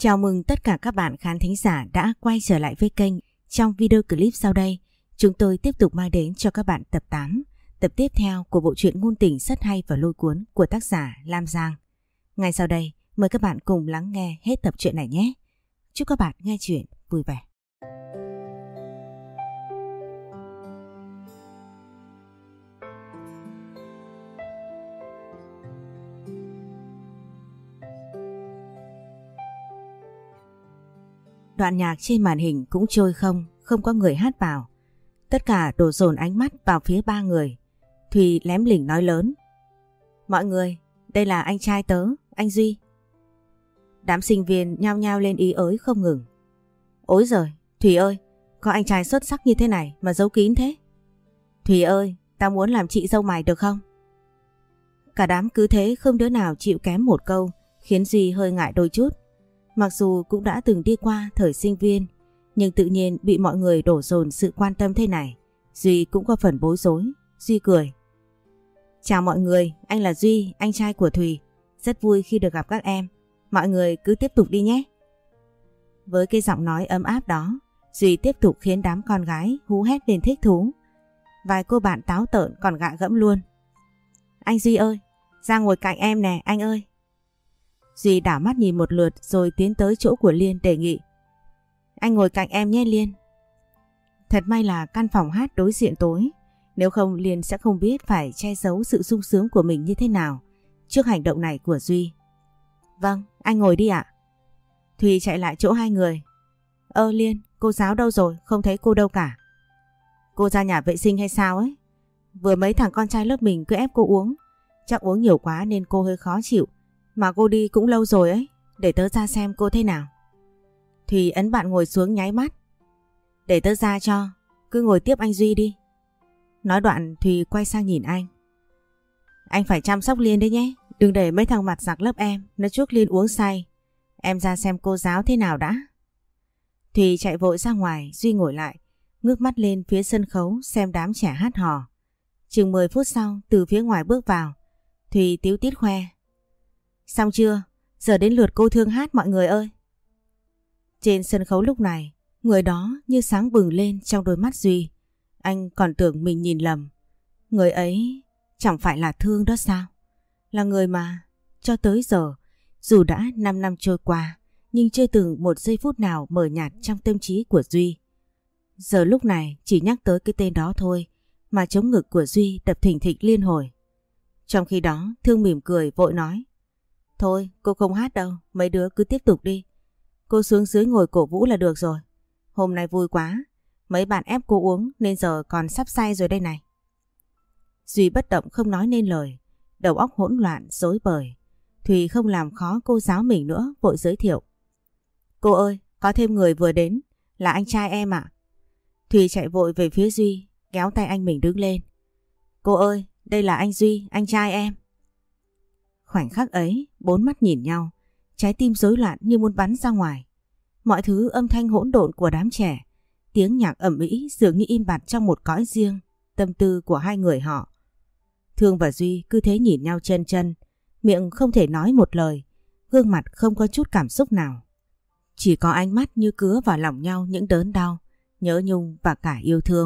Chào mừng tất cả các bạn khán thính giả đã quay trở lại với kênh. Trong video clip sau đây, chúng tôi tiếp tục mang đến cho các bạn tập 8, tập tiếp theo của bộ truyện ngôn tình rất hay và lôi cuốn của tác giả Lam Giang. Ngay sau đây, mời các bạn cùng lắng nghe hết tập truyện này nhé. Chúc các bạn nghe truyện vui vẻ. Đoạn nhạc trên màn hình cũng trôi không có người hát vào. Tất cả đổ dồn ánh mắt vào phía ba người. Thùy lém lỉnh nói lớn: "Mọi người, đây là anh trai tớ, anh Duy." Đám sinh viên nhao nhao lên ý ới không ngừng. "Ối giời, Thùy ơi, có anh trai xuất sắc như thế này mà giấu kín thế." "Thùy ơi, tao muốn làm chị dâu mày được không?" Cả đám cứ thế không đứa nào chịu kém một câu, khiến Duy hơi ngại đôi chút. Mặc dù cũng đã từng đi qua thời sinh viên, nhưng tự nhiên bị mọi người đổ dồn sự quan tâm thế này, Duy cũng có phần bối rối. Duy cười: "Chào mọi người, anh là Duy, anh trai của Thùy. Rất vui khi được gặp các em. Mọi người cứ tiếp tục đi nhé." Với cái giọng nói ấm áp đó, Duy tiếp tục khiến đám con gái hú hét lên thích thú. Vài cô bạn táo tợn còn gạ gẫm luôn: "Anh Duy ơi, ra ngồi cạnh em nè anh ơi." Duy đảo mắt nhìn một lượt rồi tiến tới chỗ của Liên đề nghị: "Anh ngồi cạnh em nhé Liên." Thật may là căn phòng hát đối diện tối, nếu không Liên sẽ không biết phải che giấu sự sung sướng của mình như thế nào trước hành động này của Duy. "Vâng, anh ngồi đi ạ." Thùy chạy lại chỗ hai người: Liên, cô giáo đâu rồi, không thấy cô đâu cả." "Cô ra nhà vệ sinh hay sao ấy? Vừa mấy thằng con trai lớp mình cứ ép cô uống, chắc uống nhiều quá nên cô hơi khó chịu. Mà cô đi cũng lâu rồi ấy, để tớ ra xem cô thế nào." Thùy ấn bạn ngồi xuống nháy mắt: "Để tớ ra cho, cứ ngồi tiếp anh Duy đi." Nói đoạn Thùy quay sang nhìn anh: "Anh phải chăm sóc Liên đấy nhé, đừng để mấy thằng mặt giặc lớp em nó chuốc Liên uống say. Em ra xem cô giáo thế nào đã." Thùy chạy vội ra ngoài, Duy ngồi lại, ngước mắt lên phía sân khấu xem đám trẻ hát hò. Chừng 10 phút sau, từ phía ngoài bước vào, Thùy tíu tít khoe: "Xong chưa? Giờ đến lượt cô Thương hát mọi người ơi." Trên sân khấu lúc này, người đó như sáng bừng lên trong đôi mắt Duy. Anh còn tưởng mình nhìn lầm. Người ấy chẳng phải là Thương đó sao? Là người mà cho tới giờ, dù đã 5 năm trôi qua, nhưng chưa từng một giây phút nào mờ nhạt trong tâm trí của Duy. Giờ lúc này chỉ nhắc tới cái tên đó thôi mà trống ngực của Duy đập thình thịch liên hồi. Trong khi đó Thương mỉm cười vội nói: "Thôi cô không hát đâu, mấy đứa cứ tiếp tục đi. Cô xuống dưới ngồi cổ vũ là được rồi. Hôm nay vui quá, mấy bạn ép cô uống nên giờ còn sắp say rồi đây này." Duy bất động không nói nên lời, đầu óc hỗn loạn rối bời. Thùy không làm khó cô giáo mình nữa, vội giới thiệu: "Cô ơi, có thêm người vừa đến, là anh trai em ạ." Thùy chạy vội về phía Duy, kéo tay anh mình đứng lên: "Cô ơi, đây là anh Duy, anh trai em." Khoảnh khắc ấy, bốn mắt nhìn nhau, trái tim rối loạn như muốn bắn ra ngoài. Mọi thứ âm thanh hỗn độn của đám trẻ, tiếng nhạc ầm ĩ dường như im bặt trong một cõi riêng, tâm tư của hai người họ. Thương và Duy cứ thế nhìn nhau chân chân, miệng không thể nói một lời, gương mặt không có chút cảm xúc nào. Chỉ có ánh mắt như cứa vào lòng nhau những đớn đau, nhớ nhung và cả yêu thương.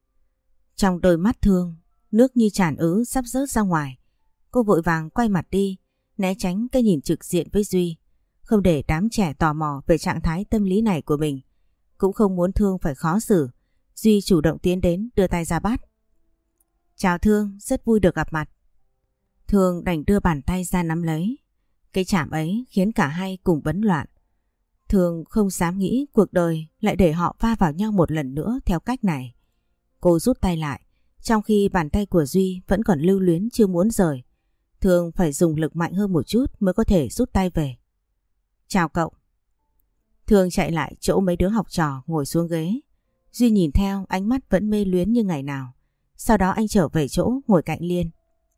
Trong đôi mắt Thương, nước như tràn ứ sắp rớt ra ngoài. Cô vội vàng quay mặt đi, né tránh cái nhìn trực diện với Duy, không để đám trẻ tò mò về trạng thái tâm lý này của mình. Cũng không muốn Thương phải khó xử, Duy chủ động tiến đến đưa tay ra bắt. "Chào Thương, rất vui được gặp mặt." Thương đành đưa bàn tay ra nắm lấy. Cái chạm ấy khiến cả hai cùng bấn loạn. Thương không dám nghĩ cuộc đời lại để họ va vào nhau một lần nữa theo cách này. Cô rút tay lại, trong khi bàn tay của Duy vẫn còn lưu luyến chưa muốn rời. Thương phải dùng lực mạnh hơn một chút mới có thể rút tay về. "Chào cậu." Thương chạy lại chỗ mấy đứa học trò ngồi xuống ghế. Duy nhìn theo, ánh mắt vẫn mê luyến như ngày nào. Sau đó anh trở về chỗ ngồi cạnh Liên.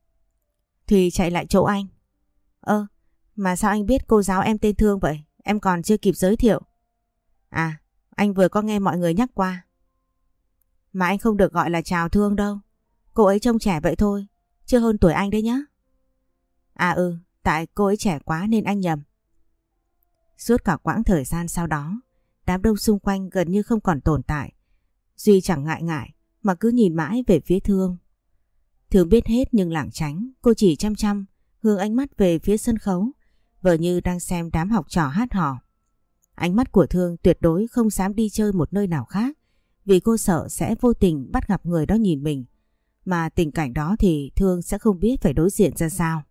Thùy chạy lại chỗ anh: Mà sao anh biết cô giáo em tên Thương vậy? Em còn chưa kịp giới thiệu." "À, anh vừa có nghe mọi người nhắc qua." "Mà anh không được gọi là chào Thương đâu. Cô ấy trông trẻ vậy thôi, chưa hơn tuổi anh đấy nhá." "À tại cô ấy trẻ quá nên anh nhầm." Suốt cả quãng thời gian sau đó, đám đông xung quanh gần như không còn tồn tại. Duy chẳng ngại ngại mà cứ nhìn mãi về phía Thương. Thương biết hết nhưng lảng tránh, cô chỉ chăm chăm hướng ánh mắt về phía sân khấu, vờ như đang xem đám học trò hát hò. Ánh mắt của Thương tuyệt đối không dám đi chơi một nơi nào khác, vì cô sợ sẽ vô tình bắt gặp người đó nhìn mình, mà tình cảnh đó thì Thương sẽ không biết phải đối diện ra sao.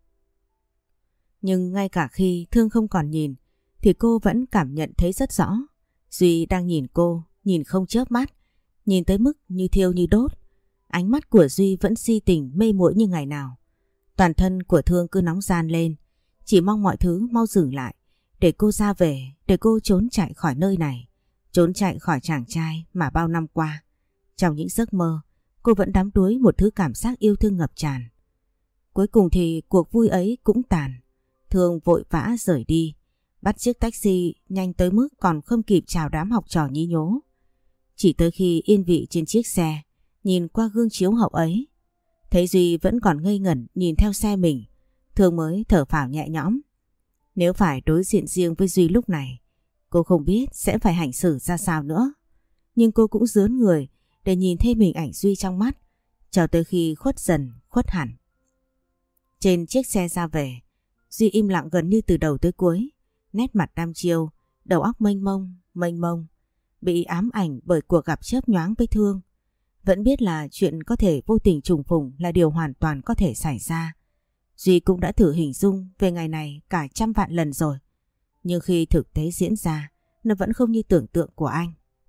Nhưng ngay cả khi Thương không còn nhìn thì cô vẫn cảm nhận thấy rất rõ. Duy đang nhìn cô, nhìn không chớp mắt, nhìn tới mức như thiêu như đốt. Ánh mắt của Duy vẫn si tình mê muội như ngày nào. Toàn thân của Thương cứ nóng ran lên, chỉ mong mọi thứ mau dừng lại, để cô ra về, để cô trốn chạy khỏi nơi này, trốn chạy khỏi chàng trai mà bao năm qua, trong những giấc mơ, cô vẫn đắm đuối một thứ cảm giác yêu thương ngập tràn. Cuối cùng thì cuộc vui ấy cũng tàn. Thương vội vã rời đi, bắt chiếc taxi nhanh tới mức còn không kịp chào đám học trò nhí nhố. Chỉ tới khi yên vị trên chiếc xe, nhìn qua gương chiếu hậu ấy, thấy Duy vẫn còn ngây ngẩn nhìn theo xe mình, Thương mới thở phào nhẹ nhõm. Nếu phải đối diện riêng với Duy lúc này, cô không biết sẽ phải hành xử ra sao nữa. Nhưng cô cũng rướn người để nhìn thêm hình ảnh Duy trong mắt, cho tới khi khuất dần, khuất hẳn. Trên chiếc xe ra về, Duy im lặng gần như từ đầu tới cuối, nét mặt đăm chiêu, đầu óc mênh mông, bị ám ảnh bởi cuộc gặp chớp nhoáng với Thương. Vẫn biết là chuyện có thể vô tình trùng phùng là điều hoàn toàn có thể xảy ra. Duy cũng đã thử hình dung về ngày này cả trăm vạn lần rồi. Nhưng khi thực tế diễn ra, nó vẫn không như tưởng tượng của anh.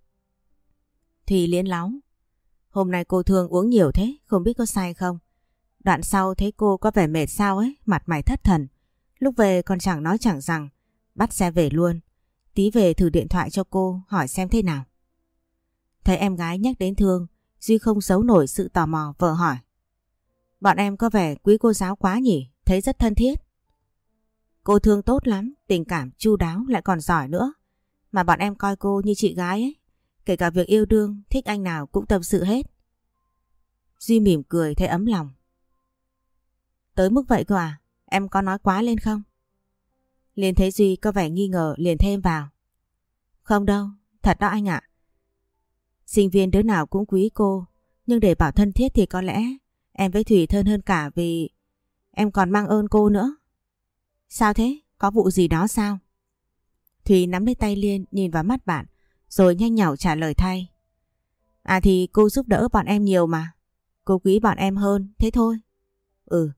Thì liến láu. Hôm nay cô Thương uống nhiều thế, không biết có say không? Đoạn sau thấy cô có vẻ mệt sao ấy, mặt mày thất thần. Lúc về còn chẳng nói chẳng rằng, bắt xe về luôn. Tí về thử điện thoại cho cô, hỏi xem thế nào. Thấy em gái nhắc đến Thương, Duy không giấu nổi sự tò mò, vợ hỏi. Bọn em có vẻ quý cô giáo quá nhỉ, thấy rất thân thiết. Cô Thương tốt lắm, tình cảm chu đáo lại còn giỏi nữa. Mà bọn em coi cô như chị gái ấy, kể cả việc yêu đương, thích anh nào cũng tâm sự hết. Duy mỉm cười thấy ấm lòng. Tới mức vậy cơ à, em có nói quá lên không? Liền thấy Duy có vẻ nghi ngờ liền thêm vào. Không đâu, thật đó anh ạ. Sinh viên đứa nào cũng quý cô, nhưng để bảo thân thiết thì có lẽ em với Thủy thân hơn cả vì em còn mang ơn cô nữa. Sao thế? Có vụ gì đó sao? Thủy nắm lấy tay Liên nhìn vào mắt bạn rồi nhanh nhảu trả lời thay. À thì cô giúp đỡ bọn em nhiều mà. Cô quý bọn em hơn, thế thôi. Ừ.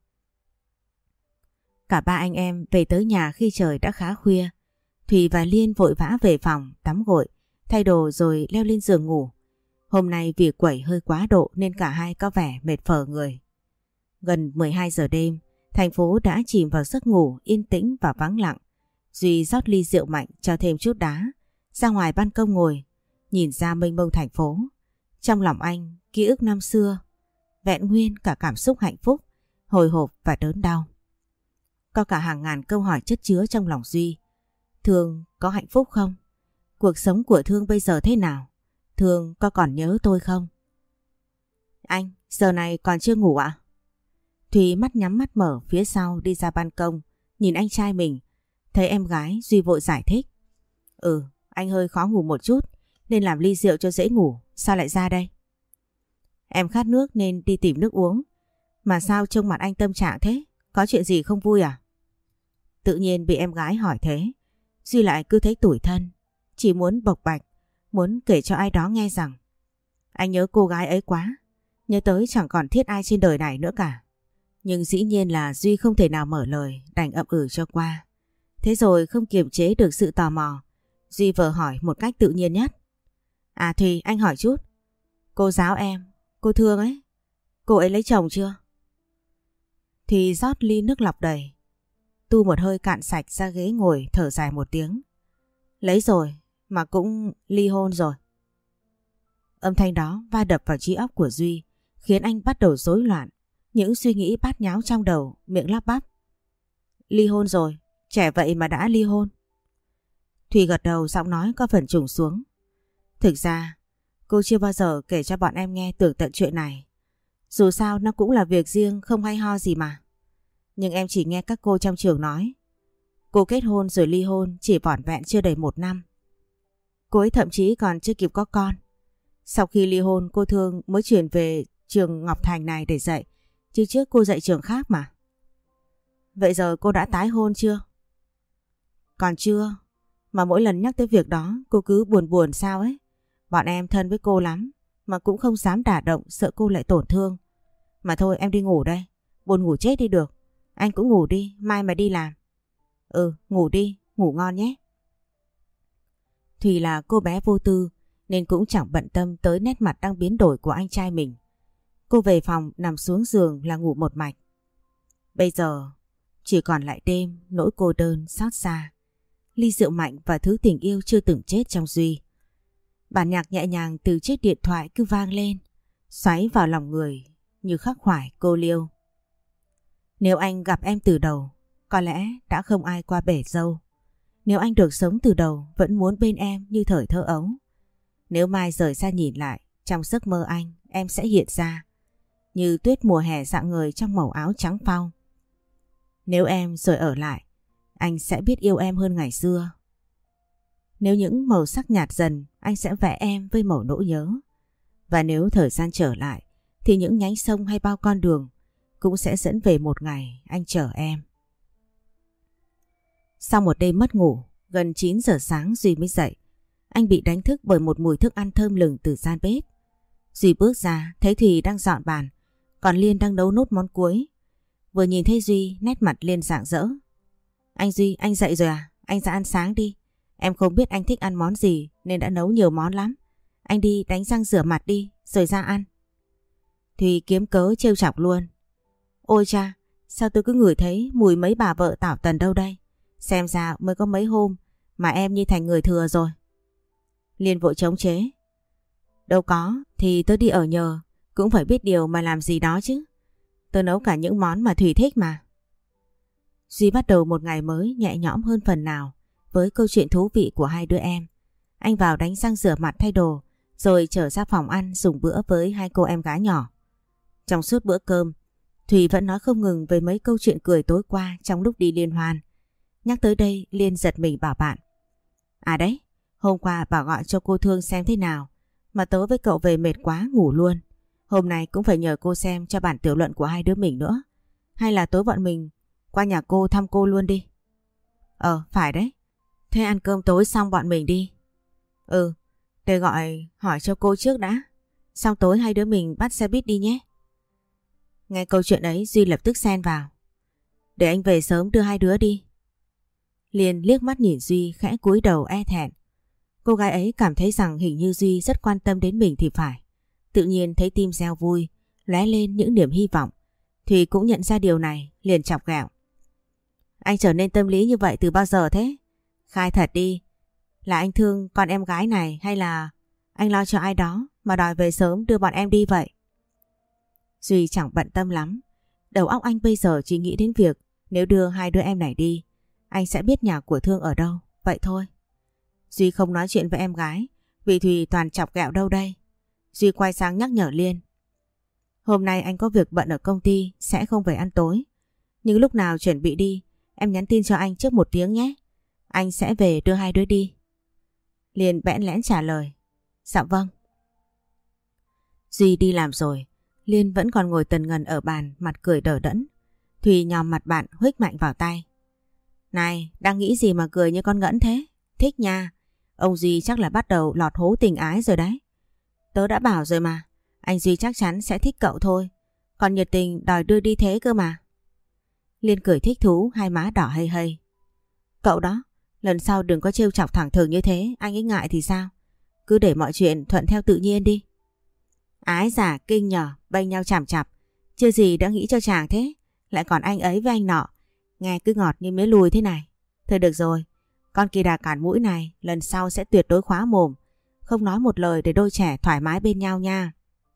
Cả ba anh em về tới nhà khi trời đã khá khuya. Thủy và Liên vội vã về phòng tắm gội, thay đồ rồi leo lên giường ngủ. Hôm nay vì quẩy hơi quá độ nên cả hai có vẻ mệt phờ người. Gần 12 giờ đêm, thành phố đã chìm vào giấc ngủ yên tĩnh và vắng lặng. Duy rót ly rượu mạnh cho thêm chút đá, ra ngoài ban công ngồi, nhìn ra mênh mông thành phố. Trong lòng anh, ký ức năm xưa, vẹn nguyên cả cảm xúc hạnh phúc, hồi hộp và đớn đau. Có cả hàng ngàn câu hỏi chất chứa trong lòng Duy. Thương có hạnh phúc không? Cuộc sống của Thương bây giờ thế nào? Thương có còn nhớ tôi không? Anh, giờ này còn chưa ngủ ạ? Thùy mắt nhắm mắt mở phía sau đi ra ban công, nhìn anh trai mình. Thấy em gái, Duy vội giải thích. Ừ, anh hơi khó ngủ một chút, nên làm ly rượu cho dễ ngủ. Sao lại ra đây? Em khát nước nên đi tìm nước uống. Mà sao trông mặt anh tâm trạng thế? Có chuyện gì không vui à? Tự nhiên bị em gái hỏi thế, Duy lại cứ thấy tủi thân. Chỉ muốn bộc bạch, muốn kể cho ai đó nghe rằng anh nhớ cô gái ấy quá, nhớ tới chẳng còn thiết ai trên đời này nữa cả. Nhưng dĩ nhiên là Duy không thể nào mở lời, đành ậm ừ cho qua. Thế rồi không kiềm chế được sự tò mò, Duy vờ hỏi một cách tự nhiên nhất. À Thùy, anh hỏi chút. Cô giáo em, cô Thương ấy, cô ấy lấy chồng chưa? Thì rót ly nước lọc đầy, tu một hơi cạn sạch ra ghế ngồi thở dài một tiếng. Lấy rồi, mà cũng ly hôn rồi. Âm thanh đó va đập vào trí óc của Duy, khiến anh bắt đầu rối loạn. Những suy nghĩ bát nháo trong đầu, miệng lắp bắp. Ly hôn rồi, trẻ vậy mà đã ly hôn. Thùy gật đầu, giọng nói có phần trùng xuống. Thực ra, cô chưa bao giờ kể cho bọn em nghe tường tận chuyện này. Dù sao nó cũng là việc riêng không hay ho gì mà. Nhưng em chỉ nghe các cô trong trường nói. Cô kết hôn rồi ly hôn chỉ vỏn vẹn chưa đầy 1 năm. Cô ấy thậm chí còn chưa kịp có con. Sau khi ly hôn cô Thương mới chuyển về trường Ngọc Thành này để dạy, chứ trước cô dạy trường khác mà. Vậy giờ cô đã tái hôn chưa? Còn chưa, mà mỗi lần nhắc tới việc đó cô cứ buồn buồn sao ấy. Bọn em thân với cô lắm, mà cũng không dám đả động, sợ cô lại tổn thương. Mà thôi em đi ngủ đây, buồn ngủ chết đi được. Anh cũng ngủ đi, mai mà đi làm. Ừ, ngủ đi, ngủ ngon nhé. Thùy là cô bé vô tư nên cũng chẳng bận tâm tới nét mặt đang biến đổi của anh trai mình. Cô về phòng nằm xuống giường là ngủ một mạch. Bây giờ chỉ còn lại đêm, nỗi cô đơn, xót xa, ly rượu mạnh và thứ tình yêu chưa từng chết trong Duy. Bản nhạc nhẹ nhàng từ chiếc điện thoại cứ vang lên, xoáy vào lòng người như khắc khoải cô liêu. Nếu anh gặp em từ đầu, có lẽ đã không ai qua bể dâu. Nếu anh được sống từ đầu, vẫn muốn bên em như thời thơ ấu. Nếu mai rời xa nhìn lại, trong giấc mơ anh, em sẽ hiện ra như tuyết mùa hè rạng ngời trong màu áo trắng phau. Nếu em rồi ở lại, anh sẽ biết yêu em hơn ngày xưa. Nếu những màu sắc nhạt dần, anh sẽ vẽ em với màu nỗi nhớ. Và nếu thời gian trở lại, thì những nhánh sông hay bao con đường cũng sẽ dẫn về một ngày anh chờ em. Sau một đêm mất ngủ, gần 9 giờ sáng Duy mới dậy. Anh bị đánh thức bởi một mùi thức ăn thơm lừng từ gian bếp. Duy bước ra, thấy Thùy đang dọn bàn, còn Liên đang nấu nốt món cuối. Vừa nhìn thấy Duy, nét mặt Liên rạng rỡ. Anh Duy, anh dậy rồi à? Anh ra ăn sáng đi. Em không biết anh thích ăn món gì nên đã nấu nhiều món lắm. Anh đi đánh răng rửa mặt đi, rồi ra ăn. Thùy kiếm cớ trêu chọc luôn. Ôi cha, sao tôi cứ ngửi thấy mùi mấy bà vợ tảo tần đâu đây? Xem ra mới có mấy hôm mà em như thành người thừa rồi. Liên vội chống chế. Đâu có, thì tôi đi ở nhờ, cũng phải biết điều mà làm gì đó chứ. Tôi nấu cả những món mà Thùy thích mà. Duy bắt đầu một ngày mới nhẹ nhõm hơn phần nào với câu chuyện thú vị của hai đứa em. Anh vào đánh răng rửa mặt thay đồ, rồi trở ra phòng ăn dùng bữa với hai cô em gái nhỏ. Trong suốt bữa cơm, Thùy vẫn nói không ngừng về mấy câu chuyện cười tối qua trong lúc đi liên hoan. Nhắc tới đây, Liên giật mình bảo bạn. À đấy, hôm qua bảo gọi cho cô Thương xem thế nào, mà tối với cậu về mệt quá ngủ luôn. Hôm nay cũng phải nhờ cô xem cho bản tiểu luận của hai đứa mình nữa. Hay là tối bọn mình qua nhà cô thăm cô luôn đi. Phải đấy. Thế ăn cơm tối xong bọn mình đi. Ừ, để gọi hỏi cho cô trước đã. Xong tối hai đứa mình bắt xe buýt đi nhé. Nghe câu chuyện ấy, Duy lập tức xen vào. Để anh về sớm đưa hai đứa đi. Liên liếc mắt nhìn Duy khẽ cúi đầu e thẹn. Cô gái ấy cảm thấy rằng hình như Duy rất quan tâm đến mình thì phải. Tự nhiên thấy tim reo vui, lóe lên những niềm hy vọng. Thùy cũng nhận ra điều này, liền chọc ghẹo. Anh trở nên tâm lý như vậy từ bao giờ thế? Khai thật đi, là anh thương con em gái này hay là anh lo cho ai đó mà đòi về sớm đưa bọn em đi vậy? Duy chẳng bận tâm lắm. Đầu óc anh bây giờ chỉ nghĩ đến việc nếu đưa hai đứa em này đi, anh sẽ biết nhà của Thương ở đâu, vậy thôi. Duy không nói chuyện với em gái vì Thùy toàn chọc ghẹo đâu đây. Duy quay sang nhắc nhở Liên. Hôm nay anh có việc bận ở công ty, sẽ không về ăn tối. Nhưng lúc nào chuẩn bị đi, em nhắn tin cho anh trước 1 tiếng nhé. Anh sẽ về đưa hai đứa đi. Liên bẽn lẽn trả lời. Dạ vâng. Duy đi làm rồi, Liên vẫn còn ngồi tần ngần ở bàn, mặt cười đờ đẫn. Thùy nhòm mặt bạn huých mạnh vào tay. Này, đang nghĩ gì mà cười như con ngỗng thế? Thích nha. Ông Duy chắc là bắt đầu lọt hố tình ái rồi đấy. Tớ đã bảo rồi mà, anh Duy chắc chắn sẽ thích cậu thôi. Còn nhiệt tình đòi đưa đi thế cơ mà. Liên cười thích thú, hai má đỏ hây hây. Cậu đó, lần sau đừng có trêu chọc thẳng thừng như thế, anh ấy ngại thì sao? Cứ để mọi chuyện thuận theo tự nhiên đi. Ái giả kinh nhờ, bênh nhau chằm chặp. Chưa gì đã nghĩ cho chàng thế, lại còn anh ấy với anh nọ. Nghe cứ ngọt như mía lùi thế này. Thôi được rồi, con kỳ đà cản mũi này lần sau sẽ tuyệt đối khóa mồm, không nói một lời để đôi trẻ thoải mái bên nhau nha.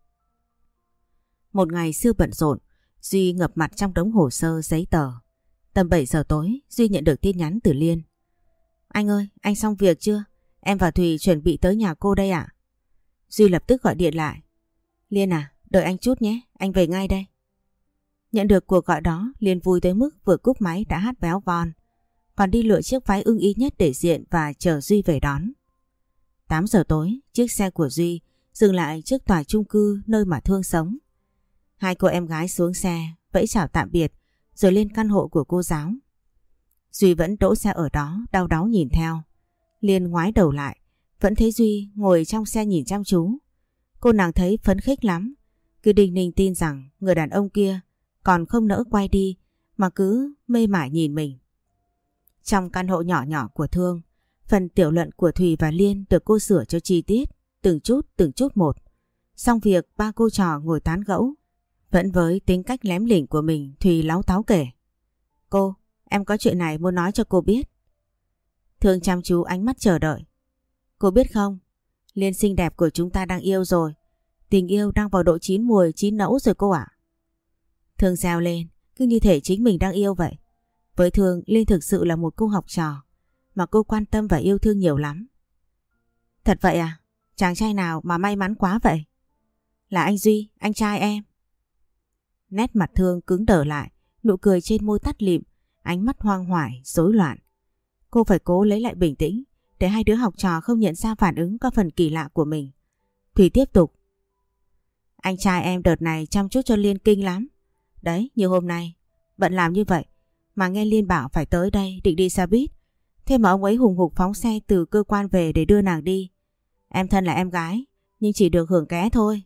Một ngày siêu bận rộn, Duy ngập mặt trong đống hồ sơ giấy tờ. Tầm 7 giờ tối, Duy nhận được tin nhắn từ Liên. Anh ơi, anh xong việc chưa? Em và Thùy chuẩn bị tới nhà cô đây ạ. Duy lập tức gọi điện lại. Liên à, đợi anh chút nhé, anh về ngay đây. Nhận được cuộc gọi đó, Liên vui tới mức vừa cúp máy đã hát véo von. còn đi lựa chiếc váy ưng ý nhất để diện và chờ Duy về đón. 8 giờ tối, chiếc xe của Duy dừng lại trước tòa chung cư nơi mà Thương sống. Hai cô em gái xuống xe, vẫy chào tạm biệt rồi lên căn hộ của cô giáo. Duy vẫn đỗ xe ở đó, đau đáu nhìn theo. Liên ngoái đầu lại, vẫn thấy Duy ngồi trong xe nhìn chăm chú. Cô nàng thấy phấn khích lắm, cứ đinh ninh tin rằng người đàn ông kia còn không nỡ quay đi mà cứ mê mải nhìn mình. Trong căn hộ nhỏ nhỏ của Thương, phần tiểu luận của Thùy và Liên được cô sửa cho chi tiết, từng chút một. Xong việc ba cô trò ngồi tán gẫu. Vẫn với tính cách lém lỉnh của mình, Thùy láu táu kể. Cô, em có chuyện này muốn nói cho cô biết. Thương chăm chú ánh mắt chờ đợi. Cô biết không, Liên xinh đẹp của chúng ta đang yêu rồi. Tình yêu đang vào độ chín muồi chín nẫu rồi cô ạ. Thương reo lên, cứ như thể chính mình đang yêu vậy. Với Thương, Liên thực sự là một cô học trò mà cô quan tâm và yêu thương nhiều lắm. Thật vậy à? Chàng trai nào mà may mắn quá vậy? Là anh Duy, anh trai em. Nét mặt Thương cứng đờ lại, nụ cười trên môi tắt lịm, ánh mắt hoang hoải, rối loạn. Cô phải cố lấy lại bình tĩnh để hai đứa học trò không nhận ra phản ứng có phần kỳ lạ của mình. Thùy tiếp tục. Anh trai em đợt này chăm chút cho Liên kinh lắm. Đấy, như hôm nay, bận làm như vậy mà nghe Liên bảo phải tới đây định đi xe buýt. Thế mà ông ấy hùng hục phóng xe từ cơ quan về để đưa nàng đi. Em thân là em gái, nhưng chỉ được hưởng ké thôi.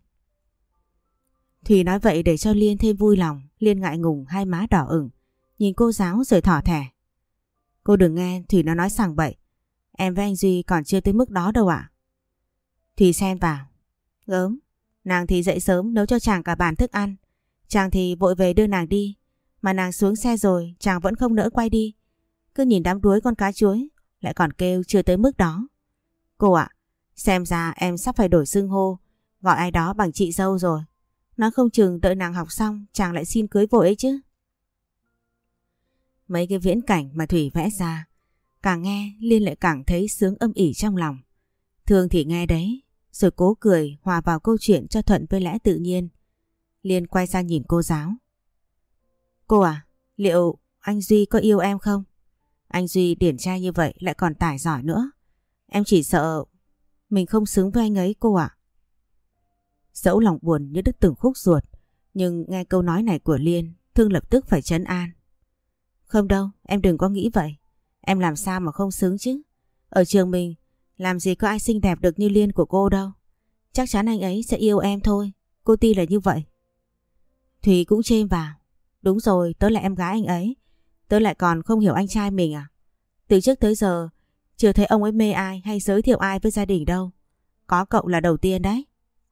Thùy nói vậy để cho Liên thêm vui lòng. Liên ngại ngùng, hai má đỏ ửng, nhìn cô giáo rồi thỏ thẻ. Cô đừng nghe Thùy nó nói sằng bậy. Em với anh Duy còn chưa tới mức đó đâu ạ. Thùy xen vào. Gớm, nàng thì dậy sớm nấu cho chàng cả bàn thức ăn. Chàng thì vội về đưa nàng đi. Mà nàng xuống xe rồi chàng vẫn không nỡ quay đi. Cứ nhìn đám đuối con cá chuối, lại còn kêu chưa tới mức đó. Cô ạ, xem ra em sắp phải đổi xưng hô, gọi ai đó bằng chị dâu rồi. Nó không chừng đợi nàng học xong chàng lại xin cưới vội ấy chứ. Mấy cái viễn cảnh mà Thủy vẽ ra, càng nghe Liên lại càng thấy sướng âm ỉ trong lòng. Thương thì nghe đấy, rồi cố cười hòa vào câu chuyện cho thuận với lẽ tự nhiên. Liên quay sang nhìn cô giáo. Cô à, liệu anh Duy có yêu em không? Anh Duy điển trai như vậy lại còn tài giỏi nữa. Em chỉ sợ mình không xứng với anh ấy cô ạ. Dẫu lòng buồn như đứt từng khúc ruột, nhưng nghe câu nói này của Liên, Thương lập tức phải trấn an. Không đâu, em đừng có nghĩ vậy. Em làm sao mà không xứng chứ. Ở trường mình, làm gì có ai xinh đẹp được như Liên của cô đâu. Chắc chắn anh ấy sẽ yêu em thôi. Cô tin là như vậy. Thùy cũng chêm vào. Đúng rồi, tớ là em gái anh ấy. Tớ lại còn không hiểu anh trai mình à? Từ trước tới giờ, chưa thấy ông ấy mê ai hay giới thiệu ai với gia đình đâu. Có cậu là đầu tiên đấy.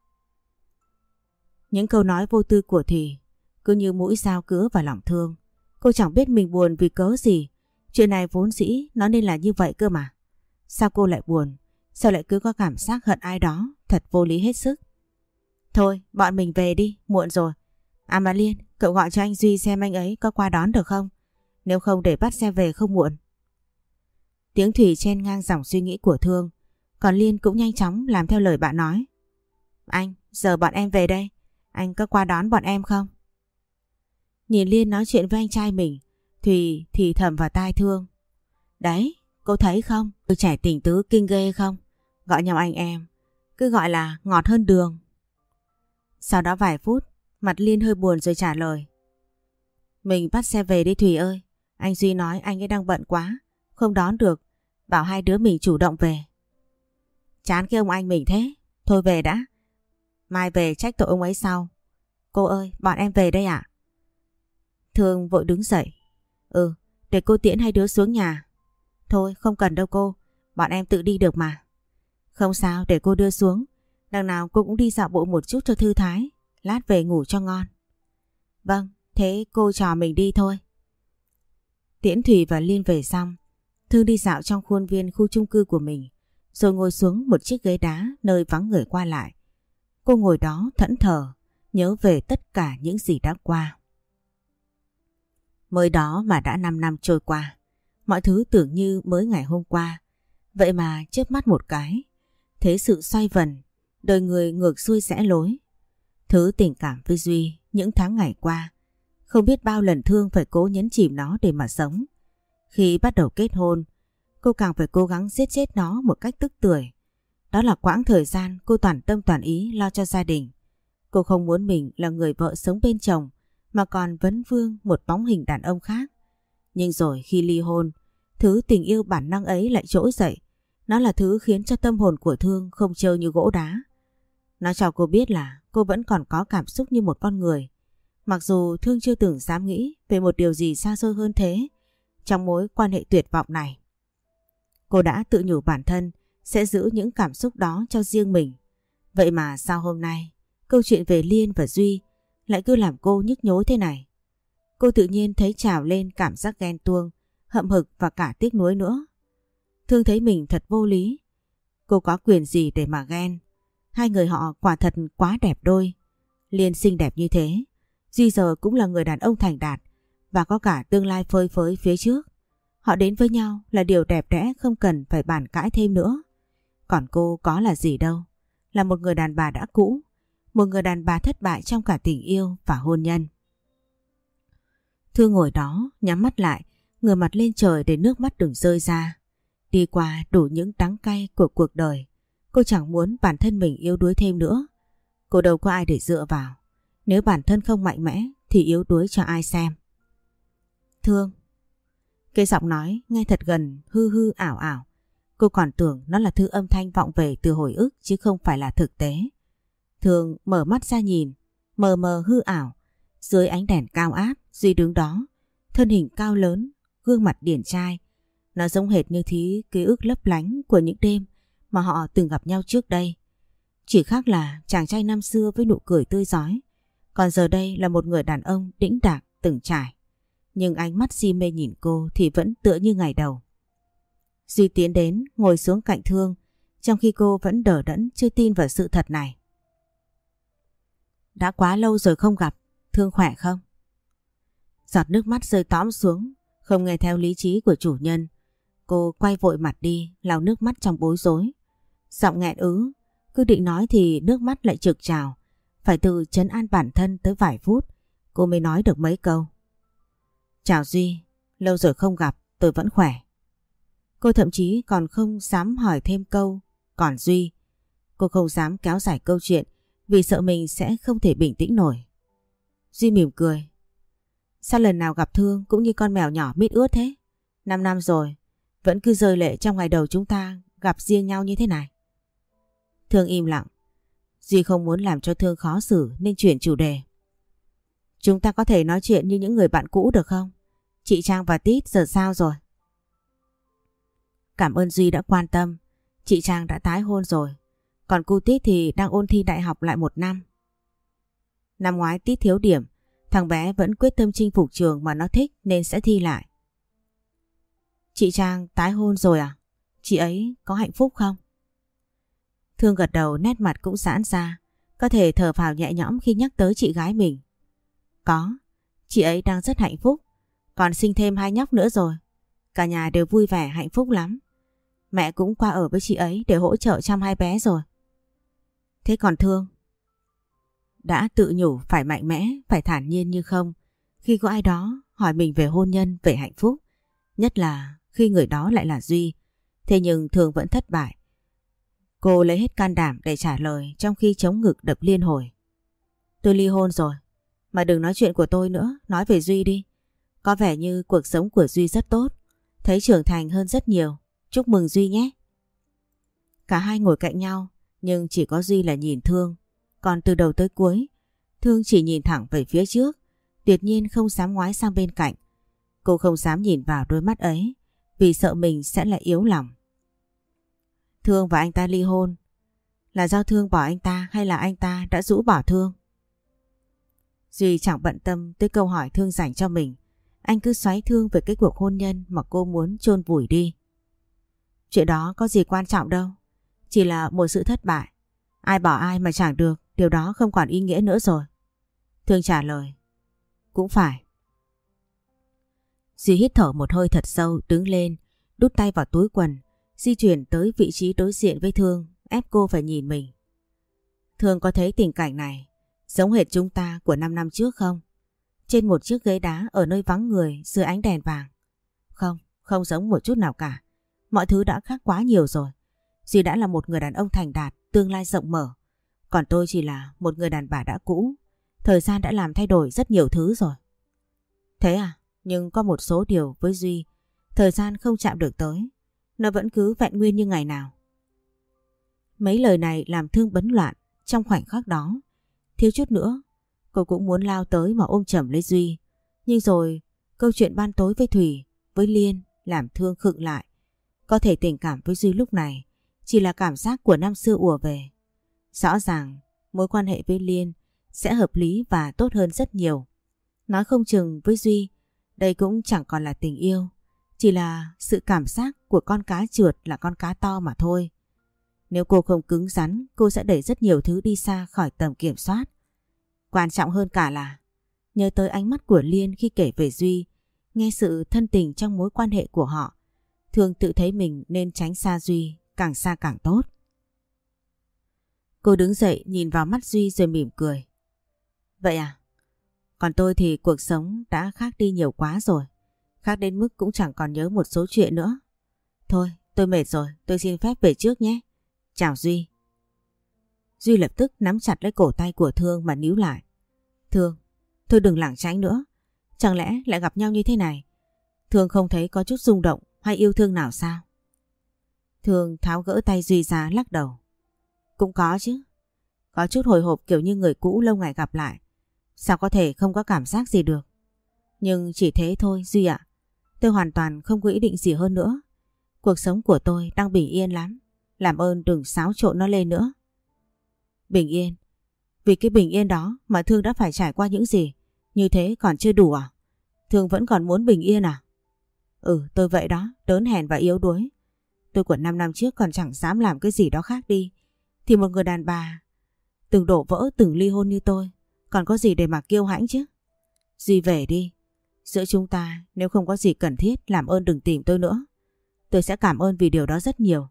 Những câu nói vô tư của Thùy cứ như mũi dao cứa vào lòng Thương. Cô chẳng biết mình buồn vì cớ gì. Chuyện này vốn dĩ nó nên là như vậy cơ mà. Sao cô lại buồn? Sao lại cứ có cảm giác hận ai đó? Thật vô lý hết sức. Thôi, bọn mình về đi, muộn rồi. À mà Liên, cậu gọi cho anh Duy xem anh ấy có qua đón được không? Nếu không để bắt xe về không muộn. Tiếng Thùy chen ngang dòng suy nghĩ của Thương. Còn Liên cũng nhanh chóng làm theo lời bạn nói. Anh, giờ bọn em về đây. Anh có qua đón bọn em không? Nhìn Liên nói chuyện với anh trai mình, Thùy thì thầm vào tai Thương. Đấy, cô thấy không? Tôi trẻ tình tứ kinh ghê không? Gọi nhau anh em, cứ gọi là ngọt hơn đường. Sau đó vài phút, mặt Liên hơi buồn rồi trả lời. Mình bắt xe về đi Thùy ơi. Anh Duy nói anh ấy đang bận quá, không đón được. Bảo hai đứa mình chủ động về. Chán cái ông anh mình thế. Thôi về đã. Mai về trách tội ông ấy sau. Cô ơi, bọn em về đây ạ. Thương vội đứng dậy. Để cô tiễn hai đứa xuống nhà. Thôi không cần đâu cô, bọn em tự đi được mà. Không sao, để cô đưa xuống. Đằng nào cô cũng đi dạo bộ một chút cho thư thái. Lát về ngủ cho ngon. Vâng, thế cô trò mình đi thôi. Tiễn Thùy và Liên về xong, Thương đi dạo trong khuôn viên khu chung cư của mình, rồi ngồi xuống một chiếc ghế đá nơi vắng người qua lại. Cô ngồi đó thẫn thờ, nhớ về tất cả những gì đã qua. Mới đó mà đã 5 năm trôi qua, mọi thứ tưởng như mới ngày hôm qua. Vậy mà chớp mắt một cái, thế sự xoay vần, đời người ngược xuôi rẽ lối. Thứ tình cảm với Duy những tháng ngày qua, không biết bao lần Thương phải cố nhấn chìm nó để mà sống. Khi bắt đầu kết hôn, cô càng phải cố gắng giết chết nó một cách tức tưởi. Đó là quãng thời gian cô toàn tâm toàn ý lo cho gia đình. Cô không muốn mình là người vợ sống bên chồng mà còn vấn vương một bóng hình đàn ông khác. Nhưng rồi khi ly hôn, thứ tình yêu bản năng ấy lại trỗi dậy. Nó là thứ khiến cho tâm hồn của Thương không trơ như gỗ đá. Nó cho cô biết là cô vẫn còn có cảm xúc như một con người. Mặc dù Thương chưa từng dám nghĩ về một điều gì xa xôi hơn thế trong mối quan hệ tuyệt vọng này. Cô đã tự nhủ bản thân sẽ giữ những cảm xúc đó cho riêng mình. Vậy mà sao hôm nay câu chuyện về Liên và Duy lại cứ làm cô nhức nhối thế này? Cô tự nhiên thấy trào lên cảm giác ghen tuông, hậm hực và cả tiếc nuối nữa. Thương thấy mình thật vô lý. Cô có quyền gì để mà ghen? Hai người họ quả thật quá đẹp đôi. Liên xinh đẹp như thế, Duy giờ cũng là người đàn ông thành đạt và có cả tương lai phơi phới phía trước. Họ đến với nhau là điều đẹp đẽ không cần phải bàn cãi thêm nữa. Còn cô có là gì đâu, là một người đàn bà đã cũ, một người đàn bà thất bại trong cả tình yêu và hôn nhân. Thương ngồi đó nhắm mắt lại, ngửa mặt lên trời để nước mắt đừng rơi ra. Đi qua đủ những đắng cay của cuộc đời, cô chẳng muốn bản thân mình yếu đuối thêm nữa. Cô đâu có ai để dựa vào. Nếu bản thân không mạnh mẽ thì yếu đuối cho ai xem. Thương. Cái giọng nói nghe thật gần, hư hư ảo ảo. Cô còn tưởng nó là thứ âm thanh vọng về từ hồi ức chứ không phải là thực tế. Thương mở mắt ra nhìn, mờ mờ hư ảo. Dưới ánh đèn cao áp, Duy đứng đó, thân hình cao lớn, gương mặt điển trai. Nó giống hệt như thí ký ức lấp lánh của những đêm mà họ từng gặp nhau trước đây. Chỉ khác là chàng trai năm xưa với nụ cười tươi rói, còn giờ đây là một người đàn ông đĩnh đạc từng trải. Nhưng ánh mắt si mê nhìn cô thì vẫn tựa như ngày đầu. Duy tiến đến ngồi xuống cạnh Thương, trong khi cô vẫn đờ đẫn chưa tin vào sự thật này. Đã quá lâu rồi không gặp, Thương khỏe không? Giọt nước mắt rơi tõm xuống, không nghe theo lý trí của chủ nhân. Cô quay vội mặt đi, lau nước mắt trong bối rối. Giọng nghẹn ứ, cứ định nói thì nước mắt lại trực trào. Phải tự trấn an bản thân tới vài phút, cô mới nói được mấy câu. Chào Duy, lâu rồi không gặp, tôi vẫn khỏe. Cô thậm chí còn không dám hỏi thêm câu, còn Duy. Cô không dám kéo dài câu chuyện vì sợ mình sẽ không thể bình tĩnh nổi. Duy mỉm cười. Sao lần nào gặp Thương cũng như con mèo nhỏ mít ướt thế? 5 năm rồi, vẫn cứ rơi lệ trong ngày đầu chúng ta gặp riêng nhau như thế này. Thương im lặng. Duy không muốn làm cho Thương khó xử nên chuyển chủ đề. Chúng ta có thể nói chuyện như những người bạn cũ được không? Chị Trang và Tít giờ sao rồi? Cảm ơn Duy đã quan tâm. Chị Trang đã tái hôn rồi. Còn cô Tít thì đang ôn thi đại học lại 1 năm. Năm ngoái Tít thiếu điểm. Thằng bé vẫn quyết tâm chinh phục trường mà nó thích nên sẽ thi lại. Chị Trang tái hôn rồi à? Chị ấy có hạnh phúc không? Thương gật đầu, nét mặt cũng giãn ra. Có thể thở phào nhẹ nhõm khi nhắc tới chị gái mình. Có, chị ấy đang rất hạnh phúc. Còn sinh thêm 2 nhóc nữa rồi. Cả nhà đều vui vẻ hạnh phúc lắm. Mẹ cũng qua ở với chị ấy để hỗ trợ chăm 2 bé rồi. Thế còn Thương? Đã tự nhủ phải mạnh mẽ, phải thản nhiên như không khi có ai đó hỏi mình về hôn nhân, về hạnh phúc. Nhất là khi người đó lại là Duy. Thế nhưng Thương vẫn thất bại. Cô lấy hết can đảm để trả lời trong khi chống ngực đập liên hồi. Tôi ly hôn rồi. Mà đừng nói chuyện của tôi nữa, nói về Duy đi. Có vẻ như cuộc sống của Duy rất tốt. Thấy trưởng thành hơn rất nhiều. Chúc mừng Duy nhé. Cả hai ngồi cạnh nhau, nhưng chỉ có Duy là nhìn Thương. Còn từ đầu tới cuối, Thương chỉ nhìn thẳng về phía trước, tuyệt nhiên không dám ngoái sang bên cạnh. Cô không dám nhìn vào đôi mắt ấy, vì sợ mình sẽ lại yếu lòng. Thương và anh ta ly hôn. Là do Thương bỏ anh ta hay là anh ta đã rũ bỏ Thương? Duy chẳng bận tâm tới câu hỏi Thương dành cho mình. Anh cứ xoáy Thương về cái cuộc hôn nhân mà cô muốn chôn vùi đi. Chuyện đó có gì quan trọng đâu. Chỉ là một sự thất bại. Ai bỏ ai mà chẳng được, điều đó không còn ý nghĩa nữa rồi. Thương trả lời. Cũng phải. Duy hít thở một hơi thật sâu, đứng lên, đút tay vào túi quần, di chuyển tới vị trí đối diện với Thương, ép cô phải nhìn mình. Thương có thấy tình cảnh này giống hệt chúng ta của 5 năm trước không? Trên một chiếc ghế đá ở nơi vắng người dưới ánh đèn vàng. Không, không giống một chút nào cả. Mọi thứ đã khác quá nhiều rồi. Duy đã là một người đàn ông thành đạt, tương lai rộng mở. Còn tôi chỉ là một người đàn bà đã cũ. Thời gian đã làm thay đổi rất nhiều thứ rồi. Thế à? Nhưng có một số điều với Duy, thời gian không chạm được tới. Nó vẫn cứ vẹn nguyên như ngày nào. Mấy lời này làm Thương bấn loạn. Trong khoảnh khắc đó, thiếu chút nữa cô cũng muốn lao tới mà ôm chầm lấy Duy. Nhưng rồi câu chuyện ban tối với Thủy, với Liên làm Thương khựng lại. Có thể tình cảm với Duy lúc này chỉ là cảm giác của năm xưa ùa về. Rõ ràng mối quan hệ với Liên sẽ hợp lý và tốt hơn rất nhiều. Nói không chừng với Duy đây cũng chẳng còn là tình yêu, chỉ là sự cảm giác của con cá trượt là con cá to mà thôi. Nếu cô không cứng rắn, cô sẽ đẩy rất nhiều thứ đi xa khỏi tầm kiểm soát. Quan trọng hơn cả là nhớ tới ánh mắt của Liên khi kể về Duy, nghe sự thân tình trong mối quan hệ của họ. Thương tự thấy mình nên tránh xa Duy, càng xa càng tốt. Cô đứng dậy nhìn vào mắt Duy rồi mỉm cười. Vậy à? Còn tôi thì cuộc sống đã khác đi nhiều quá rồi. Khác đến mức cũng chẳng còn nhớ một số chuyện nữa. Thôi, tôi mệt rồi, tôi xin phép về trước nhé. Chào Duy. Duy lập tức nắm chặt lấy cổ tay của Thương mà níu lại. Thương, thôi đừng lảng tránh nữa. Chẳng lẽ lại gặp nhau như thế này? Thương không thấy có chút rung động hay yêu thương nào sao? Thương tháo gỡ tay Duy ra lắc đầu. Cũng có chứ. Có chút hồi hộp kiểu như người cũ lâu ngày gặp lại. Sao có thể không có cảm giác gì được? Nhưng chỉ thế thôi Duy ạ. Tôi hoàn toàn không có ý định gì hơn nữa. Cuộc sống của tôi đang bình yên lắm. Làm ơn đừng xáo trộn nó lên nữa. Bình yên? Vì cái bình yên đó mà Thương đã phải trải qua những gì? Như thế còn chưa đủ à? Thương vẫn còn muốn bình yên à? Ừ, tôi vậy đó, đớn hèn và yếu đuối. Tôi của 5 năm trước còn chẳng dám làm cái gì đó khác đi. Thì một người đàn bà từng đổ vỡ, từng ly hôn như tôi còn có gì để mà kiêu hãnh chứ? Duy về đi. Giữa chúng ta nếu không có gì cần thiết, làm ơn đừng tìm tôi nữa. Tôi sẽ cảm ơn vì điều đó rất nhiều.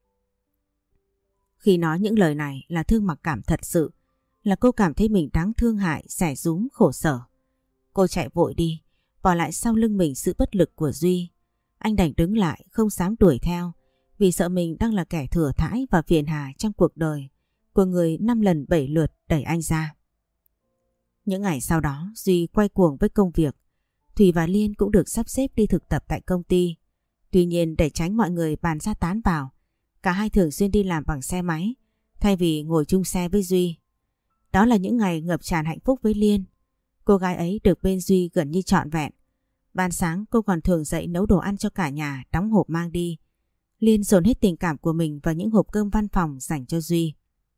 Khi nói những lời này là Thương mặc cảm thật sự. Là cô cảm thấy mình đáng thương hại, xẻ rúm, khổ sở. Cô chạy vội đi, bỏ lại sau lưng mình sự bất lực của Duy. Anh đành đứng lại, không dám đuổi theo, vì sợ mình đang là kẻ thừa thãi và phiền hà trong cuộc đời của người 5 lần 7 lượt đẩy anh ra. Những ngày sau đó, Duy quay cuồng với công việc. Thùy và Liên cũng được sắp xếp đi thực tập tại công ty. Tuy nhiên để tránh mọi người bàn ra tán vào, cả hai thường xuyên đi làm bằng xe máy, thay vì ngồi chung xe với Duy. Đó là những ngày ngập tràn hạnh phúc với Liên. Cô gái ấy được bên Duy gần như trọn vẹn. Ban sáng cô còn thường dậy nấu đồ ăn cho cả nhà, đóng hộp mang đi. Liên dồn hết tình cảm của mình vào những hộp cơm văn phòng dành cho Duy.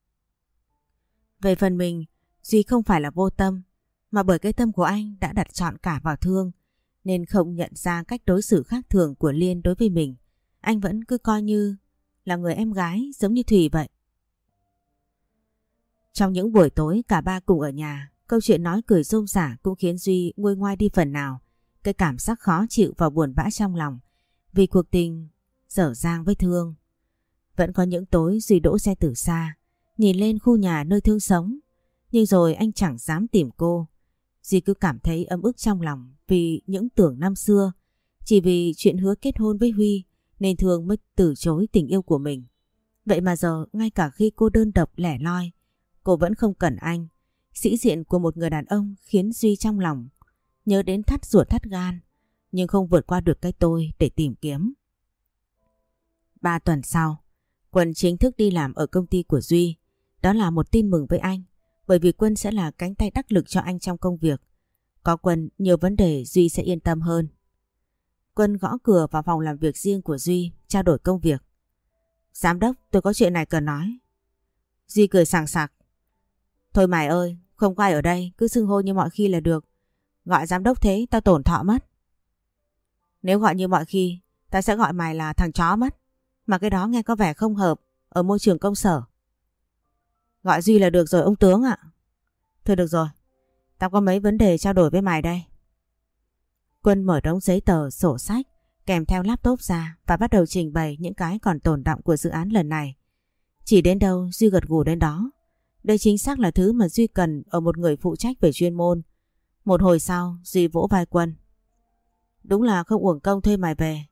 Về phần mình, Duy không phải là vô tâm, mà bởi cái tâm của anh đã đặt trọn cả vào Thương, nên không nhận ra cách đối xử khác thường của Liên đối với mình. Anh vẫn cứ coi như là người em gái giống như Thùy vậy. Trong những buổi tối cả ba cùng ở nhà, câu chuyện nói cười rôm rả cũng khiến Duy nguôi ngoai đi phần nào cái cảm giác khó chịu và buồn bã trong lòng vì cuộc tình dở dang với Thương. Vẫn có những tối Duy đỗ xe từ xa, nhìn lên khu nhà nơi Thương sống, nhưng rồi anh chẳng dám tìm cô. Duy cứ cảm thấy ấm ức trong lòng vì những tưởng năm xưa. Chỉ vì chuyện hứa kết hôn với Huy nên Thương mới từ chối tình yêu của mình. Vậy mà giờ ngay cả khi cô đơn độc lẻ loi, cô vẫn không cần anh. Sĩ diện của một người đàn ông khiến Duy trong lòng nhớ đến thắt ruột thắt gan, nhưng không vượt qua được cái tôi để tìm kiếm. 3 tuần sau, Quân chính thức đi làm ở công ty của Duy. Đó là một tin mừng với anh, bởi vì Quân sẽ là cánh tay đắc lực cho anh trong công việc. Có Quân, nhiều vấn đề Duy sẽ yên tâm hơn. Quân gõ cửa vào phòng làm việc riêng của Duy, trao đổi công việc. Giám đốc, tôi có chuyện này cần nói. Duy cười sảng sặc. Thôi mày ơi, không có ai ở đây, cứ xưng hô như mọi khi là được. Gọi giám đốc thế tao tổn thọ mất. Nếu gọi như mọi khi, tao sẽ gọi mày là thằng chó mất. Mà cái đó nghe có vẻ không hợp ở môi trường công sở. Gọi Duy là được rồi ông tướng ạ. Thôi được rồi, tao có mấy vấn đề trao đổi với mày đây. Quân mở đống giấy tờ, sổ sách kèm theo laptop ra và bắt đầu trình bày những cái còn tồn đọng của dự án lần này. Chỉ đến đâu Duy gật gù đến đó. Đây chính xác là thứ mà Duy cần ở một người phụ trách về chuyên môn. Một hồi sau Duy vỗ vai Quân. Đúng là không uổng công thuê mày về.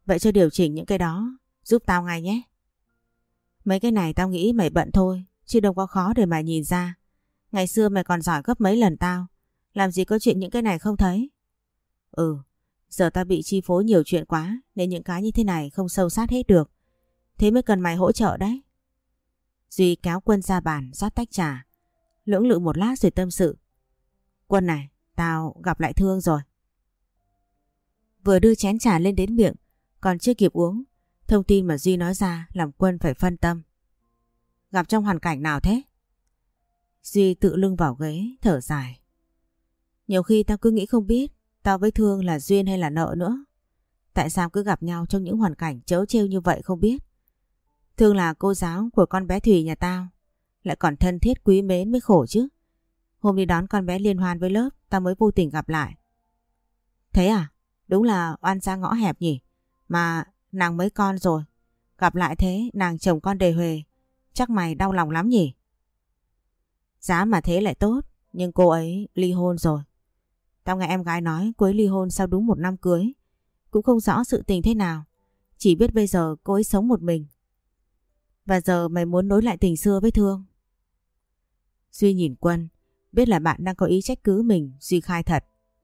Vậy cho điều chỉnh những cái đó giúp tao ngay nhé. Mấy cái này tao nghĩ mày bận thôi, chứ đâu có khó để mà nhìn ra. Ngày xưa mày còn giỏi gấp mấy lần tao, làm gì có chuyện những cái này không thấy. Ừ, giờ tao bị chi phối nhiều chuyện quá nên những cái như thế này không sâu sát hết được. Thế mới cần mày hỗ trợ đấy. Duy kéo Quân ra bàn rót tách trà. Lưỡng lự một lát rồi tâm sự. Quân này, tao gặp lại Thương rồi. Vừa đưa chén trà lên đến miệng, còn chưa kịp uống, thông tin mà Duy nói ra làm Quân phải phân tâm. Gặp trong hoàn cảnh nào thế? Duy tự lưng vào ghế, thở dài. Nhiều khi tao cứ nghĩ không biết tao với Thương là duyên hay là nợ nữa. Tại sao cứ gặp nhau trong những hoàn cảnh trớ trêu như vậy không biết. Thương là cô giáo của con bé Thùy nhà tao, lại còn thân thiết quý mến mới khổ chứ. Hôm đi đón con bé liên hoan với lớp, tao mới vô tình gặp lại. Thế à? Đúng là oan gia ngõ hẹp nhỉ. Mà nàng mấy con rồi, gặp lại thế nàng chồng con đề huề, chắc mày đau lòng lắm nhỉ. Giá mà thế lại tốt, nhưng cô ấy ly hôn rồi. Tao nghe em gái nói cô ấy ly hôn sau đúng 1 năm cưới. Cũng không rõ sự tình thế nào, chỉ biết bây giờ cô ấy sống một mình. Và giờ mày muốn nối lại tình xưa với Thương. Duy nhìn Quân, biết là bạn đang có ý trách cứ mình. Duy khai thật.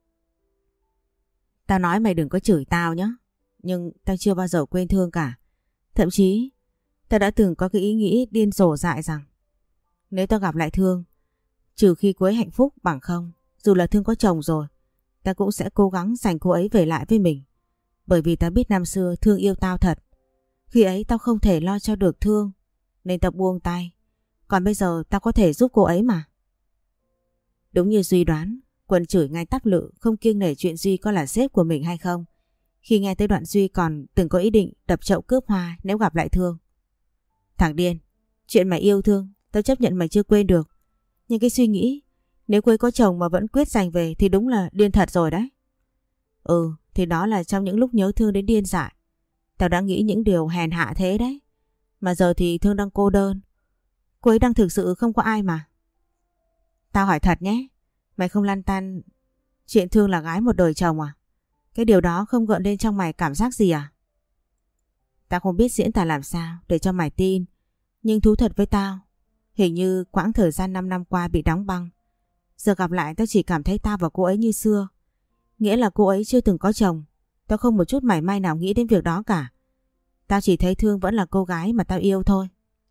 Tao nói mày đừng có chửi tao nhé, nhưng tao chưa bao giờ quên Thương cả. Thậm chí tao đã từng có cái ý nghĩ điên rồ dại rằng nếu tao gặp lại Thương, trừ khi cô ấy hạnh phúc, bằng không, dù là Thương có chồng rồi, tao cũng sẽ cố gắng giành cô ấy về lại với mình. Bởi vì tao biết năm xưa Thương yêu tao thật. Khi ấy tao không thể lo cho được Thương nên tao buông tay. Còn bây giờ tao có thể giúp cô ấy mà. Đúng như Duy đoán, Quân chửi ngay tắp lự, không kiêng nể chuyện Duy có là sếp của mình hay không. Khi nghe tới đoạn Duy còn từng có ý định đập chậu cướp hoa nếu gặp lại Thương. Thằng điên, chuyện mày yêu Thương tao chấp nhận mày chưa quên được. Nhưng cái suy nghĩ nếu cô ấy có chồng mà vẫn quyết giành về thì đúng là điên thật rồi đấy. Ừ, thì đó là trong những lúc nhớ Thương đến điên dại. Tao đã nghĩ những điều hèn hạ thế đấy. Mà giờ thì Thương đang cô đơn. Cô ấy đang thực sự không có ai mà. Tao hỏi thật nhé, mày không lăn tăn chuyện Thương là gái một đời chồng à? Cái điều đó không gợn lên trong mày cảm giác gì à? Tao không biết diễn tả làm sao để cho mày tin. Nhưng thú thật với tao, hình như quãng thời gian 5 năm qua bị đóng băng. Giờ gặp lại tao chỉ cảm thấy tao và cô ấy như xưa. Nghĩa là cô ấy chưa từng có chồng. Tao không một chút mảy may nào nghĩ đến việc đó cả. Tao chỉ thấy Thương vẫn là cô gái mà tao yêu thôi.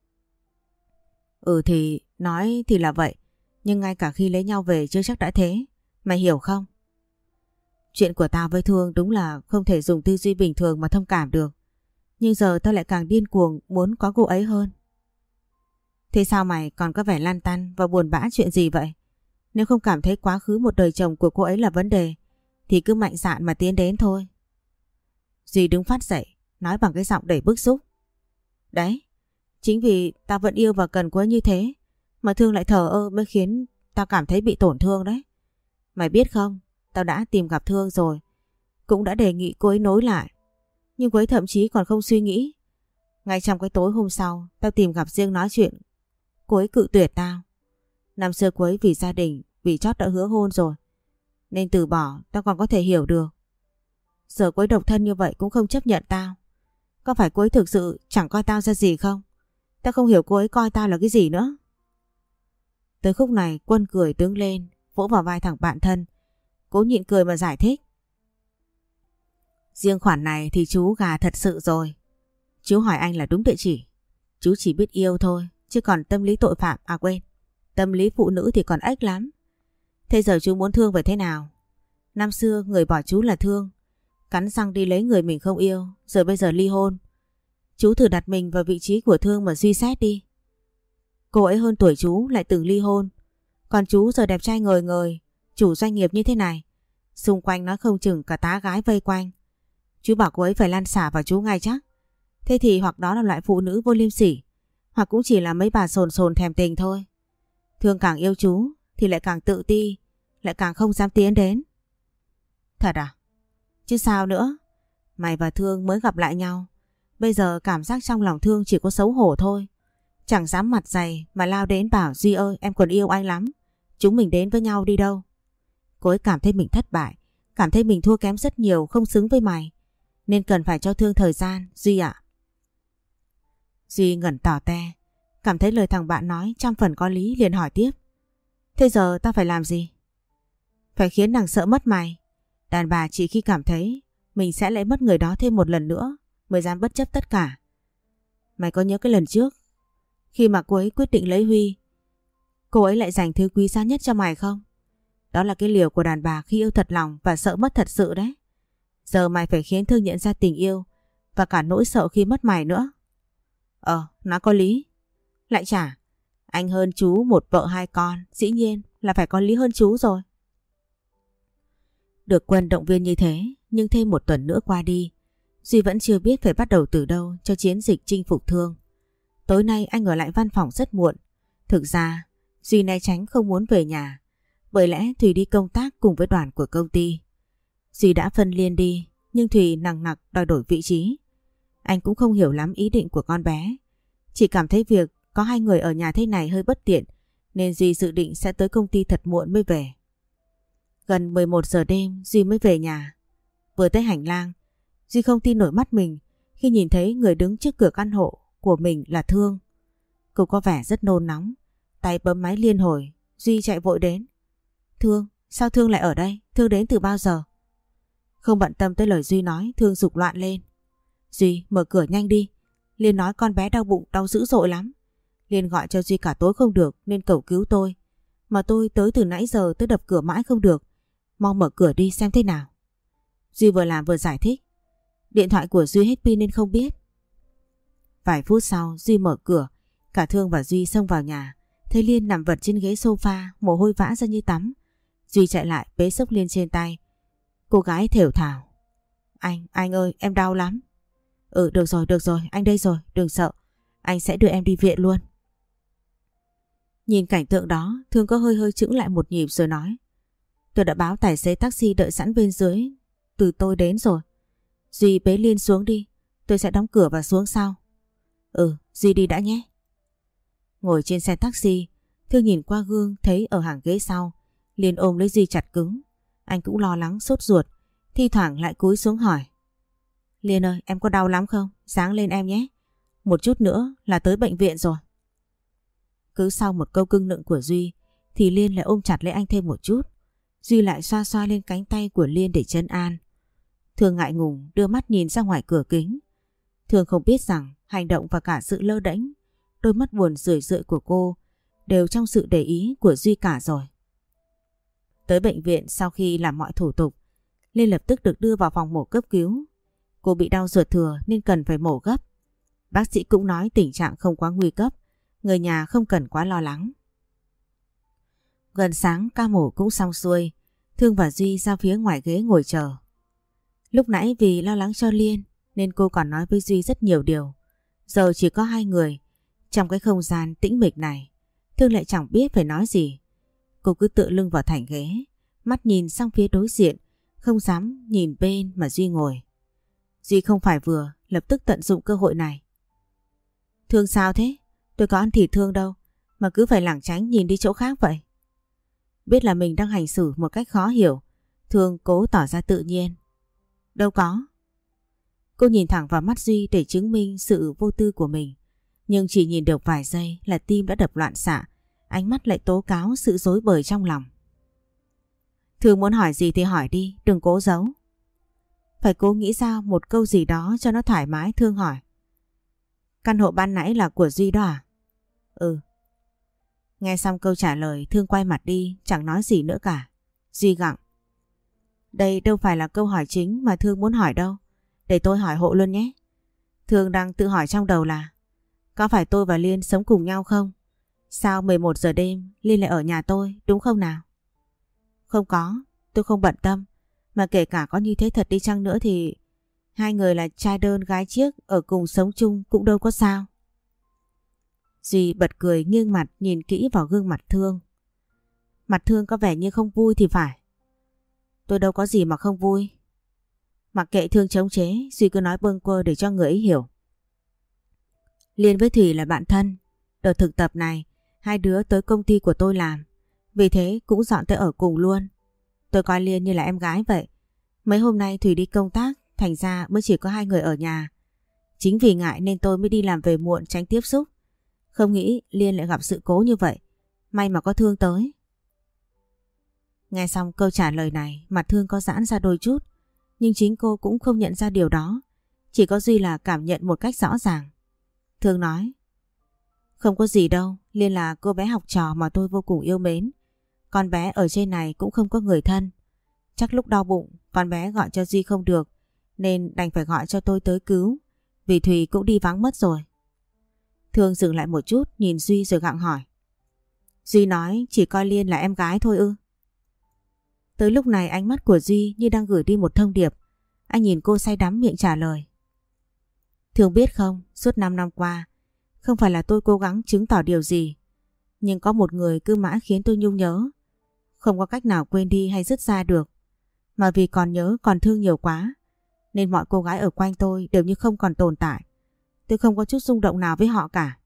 Ừ thì nói thì là vậy, nhưng ngay cả khi lấy nhau về chưa chắc đã thế. Mày hiểu không? Chuyện của tao với Thương đúng là không thể dùng tư duy bình thường mà thông cảm được. Nhưng giờ tao lại càng điên cuồng muốn có cô ấy hơn. Thế sao mày còn có vẻ lăn tăn và buồn bã chuyện gì vậy? Nếu không cảm thấy quá khứ một đời chồng của cô ấy là vấn đề thì cứ mạnh dạn mà tiến đến thôi. Duy đứng phát dậy, nói bằng cái giọng đầy bức xúc. Đấy, chính vì tao vẫn yêu và cần cô ấy như thế mà Thương lại thờ ơ mới khiến tao cảm thấy bị tổn thương đấy. Mày biết không, tao đã tìm gặp Thương rồi, cũng đã đề nghị cô ấy nối lại. Nhưng cô ấy thậm chí còn không suy nghĩ. Ngay trong cái tối hôm sau, tao tìm gặp riêng nói chuyện, cô ấy cự tuyệt tao. Năm xưa cô ấy vì gia đình, vì chót đã hứa hôn rồi nên từ bỏ, tao còn có thể hiểu được. Giờ cô ấy độc thân như vậy cũng không chấp nhận tao. Có phải cô ấy thực sự chẳng coi tao ra gì không? Tao không hiểu cô ấy coi tao là cái gì nữa. Tới khúc này Quân cười đứng lên, vỗ vào vai thằng bạn thân, cố nhịn cười mà giải thích. Riêng khoản này thì chú gà thật sự rồi. Chú hỏi anh là đúng địa chỉ. Chú chỉ biết yêu thôi, chứ còn tâm lý tội phạm, à quên, tâm lý phụ nữ thì còn ếch lắm. Thế giờ chú muốn Thương về thế nào? Năm xưa người bỏ chú là Thương, cắn răng đi lấy người mình không yêu, rồi bây giờ ly hôn. Chú thử đặt mình vào vị trí của Thương mà suy xét đi. Cô ấy hơn tuổi chú lại từng ly hôn, còn chú giờ đẹp trai ngời ngời, chủ doanh nghiệp như thế này, xung quanh nói không chừng cả tá gái vây quanh. Chú bảo cô ấy phải lăn xả vào chú ngay chắc. Thế thì hoặc đó là loại phụ nữ vô liêm sỉ, hoặc cũng chỉ là mấy bà sồn sồn thèm tình thôi. Thương càng yêu chú thì lại càng tự ti, lại càng không dám tiến đến. Thật à? Chứ sao nữa. Mày và Thương mới gặp lại nhau, bây giờ cảm giác trong lòng Thương chỉ có xấu hổ thôi. Chẳng dám mặt dày mà lao đến bảo Duy ơi em còn yêu anh lắm, chúng mình đến với nhau đi đâu. Cô ấy cảm thấy mình thất bại, cảm thấy mình thua kém rất nhiều, không xứng với mày. nên cần phải cho Thương thời gian, Duy ạ. Duy ngẩn tỏ te, cảm thấy lời thằng bạn nói trăm phần có lý, liền hỏi tiếp. Thế giờ ta phải làm gì? Phải khiến nàng sợ mất mày. Đàn bà chỉ khi cảm thấy mình sẽ lại mất người đó thêm một lần nữa mới dám bất chấp tất cả. Mày có nhớ cái lần trước khi mà cô ấy quyết định lấy Huy, cô ấy lại dành thứ quý giá nhất cho mày không? Đó là cái liều của đàn bà khi yêu thật lòng và sợ mất thật sự đấy. Giờ mày phải khiến Thương nhận ra tình yêu và cả nỗi sợ khi mất mày nữa. Nó có lý. Lại chả, anh hơn chú một vợ hai con, dĩ nhiên là phải có lý hơn chú rồi. Được Quân động viên như thế, nhưng thêm một tuần nữa qua đi, Duy vẫn chưa biết phải bắt đầu từ đâu cho chiến dịch chinh phục Thương. Tối nay anh ở lại văn phòng rất muộn. Thực ra, Duy né tránh không muốn về nhà, bởi lẽ Thùy đi công tác cùng với đoàn của công ty. Duy đã phân Liên đi, nhưng Thùy nằng nặc đòi đổi vị trí. Anh cũng không hiểu lắm ý định của con bé, chỉ cảm thấy việc có hai người ở nhà thế này hơi bất tiện, nên Duy dự định sẽ tới công ty thật muộn mới về. Gần 11 giờ đêm Duy mới về nhà. Vừa tới hành lang, Duy không tin nổi mắt mình khi nhìn thấy người đứng trước cửa căn hộ của mình là Thương. Cô có vẻ rất nôn nóng, tay bấm máy liên hồi. Duy chạy vội đến. Thương, sao Thương lại ở đây? Thương đến từ bao giờ? Không bận tâm tới lời Duy nói, Thương giục loạn lên. Duy, mở cửa nhanh đi. Liên nói con bé đau bụng, đau dữ dội lắm. Liên gọi cho Duy cả tối không được nên cầu cứu tôi. Mà tôi tới từ nãy giờ tới đập cửa mãi không được. Mau mở cửa đi xem thế nào. Duy vừa làm vừa giải thích. Điện thoại của Duy hết pin nên không biết. Vài phút sau Duy mở cửa. Cả Thương và Duy xông vào nhà. Thấy Liên nằm vật trên ghế sofa, mồ hôi vã ra như tắm. Duy chạy lại bế xốc Liên trên tay. Cô gái thều thào. Anh ơi, em đau lắm. Được rồi, anh đây rồi, đừng sợ. Anh sẽ đưa em đi viện luôn. Nhìn cảnh tượng đó, Thương có hơi chững lại một nhịp rồi nói. Tôi đã báo tài xế taxi đợi sẵn bên dưới, từ tôi đến rồi. Duy bế Liên xuống đi, tôi sẽ đóng cửa và xuống sau. Duy đi đã nhé. Ngồi trên xe taxi, Thương nhìn qua gương thấy ở hàng ghế sau, Liên ôm lấy Duy chặt cứng. Anh cũng lo lắng sốt ruột, thi thoảng lại cúi xuống hỏi. Liên ơi, em có đau lắm không? Sáng lên em nhé. Một chút nữa là tới bệnh viện rồi. Cứ sau một câu cưng nựng của Duy thì Liên lại ôm chặt lấy anh thêm một chút. Duy lại xoa xoa lên cánh tay của Liên để trấn an. Thương ngại ngùng đưa mắt nhìn ra ngoài cửa kính. Thương không biết rằng hành động và cả sự lơ đễnh, đôi mắt buồn rười rượi của cô đều trong sự để ý của Duy cả rồi. Tới bệnh viện sau khi làm mọi thủ tục, Liên lập tức được đưa vào phòng mổ cấp cứu. Cô bị đau ruột thừa nên cần phải mổ gấp. Bác sĩ cũng nói tình trạng không quá nguy cấp, người nhà không cần quá lo lắng. Gần sáng ca mổ cũng xong xuôi, Thương và Duy ra phía ngoài ghế ngồi chờ. Lúc nãy vì lo lắng cho Liên nên cô còn nói với Duy rất nhiều điều. Giờ chỉ có hai người, trong cái không gian tĩnh mịch này, Thương lại chẳng biết phải nói gì. Cô cứ tựa lưng vào thành ghế, mắt nhìn sang phía đối diện, không dám nhìn bên mà Duy ngồi. Duy không phải vừa, lập tức tận dụng cơ hội này. Thương sao thế? Tôi có ăn thịt Thương đâu, mà cứ phải lảng tránh nhìn đi chỗ khác vậy. Biết là mình đang hành xử một cách khó hiểu, Thương cố tỏ ra tự nhiên. Đâu có. Cô nhìn thẳng vào mắt Duy để chứng minh sự vô tư của mình. Nhưng chỉ nhìn được vài giây là tim đã đập loạn xạ, ánh mắt lại tố cáo sự rối bời trong lòng. Thương muốn hỏi gì thì hỏi đi, đừng cố giấu. Phải cố nghĩ ra một câu gì đó cho nó thoải mái. Thương hỏi. Căn hộ ban nãy là của Duy đó à? Nghe xong câu trả lời, Thương quay mặt đi, chẳng nói gì nữa cả. Duy gặng. Đây đâu phải là câu hỏi chính mà Thương muốn hỏi đâu. Để tôi hỏi hộ luôn nhé. Thương đang tự hỏi trong đầu là có phải tôi và Liên sống cùng nhau không? Sao 11 giờ đêm Liên lại ở nhà tôi, đúng không nào? Không có, tôi không bận tâm. Mà kể cả có như thế thật đi chăng nữa thì hai người là trai đơn gái chiếc ở cùng sống chung cũng đâu có sao. Duy bật cười nghiêng mặt nhìn kỹ vào gương mặt Thương. Mặt Thương có vẻ như không vui thì phải. Tôi đâu có gì mà không vui. Mặc kệ Thương chống chế, Duy cứ nói bâng quơ để cho người ấy hiểu. Liên với Thủy là bạn thân. Đợt thực tập này, hai đứa tới công ty của tôi làm. Vì thế cũng dọn tới ở cùng luôn. Tôi coi Liên như là em gái vậy. Mấy hôm nay Thủy đi công tác thành ra mới chỉ có hai người ở nhà. Chính vì ngại nên tôi mới đi làm về muộn tránh tiếp xúc. Không nghĩ Liên lại gặp sự cố như vậy. May mà có Thương tới. Nghe xong câu trả lời này, mặt Thương có giãn ra đôi chút. Nhưng chính cô cũng không nhận ra điều đó. Chỉ có Duy là cảm nhận một cách rõ ràng. Thương nói: Không có gì đâu, Liên là cô bé học trò mà tôi vô cùng yêu mến. Con bé ở trên này cũng không có người thân. Chắc lúc đau bụng con bé gọi cho Duy không được, nên đành phải gọi cho tôi tới cứu. Vì Thùy cũng đi vắng mất rồi. Thương dừng lại một chút nhìn Duy rồi gặng hỏi: Duy nói chỉ coi Liên là em gái thôi ư? Tới lúc này ánh mắt của Duy như đang gửi đi một thông điệp. Anh nhìn cô say đắm miệng trả lời: Thương biết không, suốt 5 năm qua không phải là tôi cố gắng chứng tỏ điều gì, nhưng có một người cứ mãi khiến tôi nhung nhớ. Không có cách nào quên đi hay dứt ra được. Mà vì còn nhớ còn thương nhiều quá, nên mọi cô gái ở quanh tôi đều như không còn tồn tại. Tôi không có chút rung động nào với họ cả.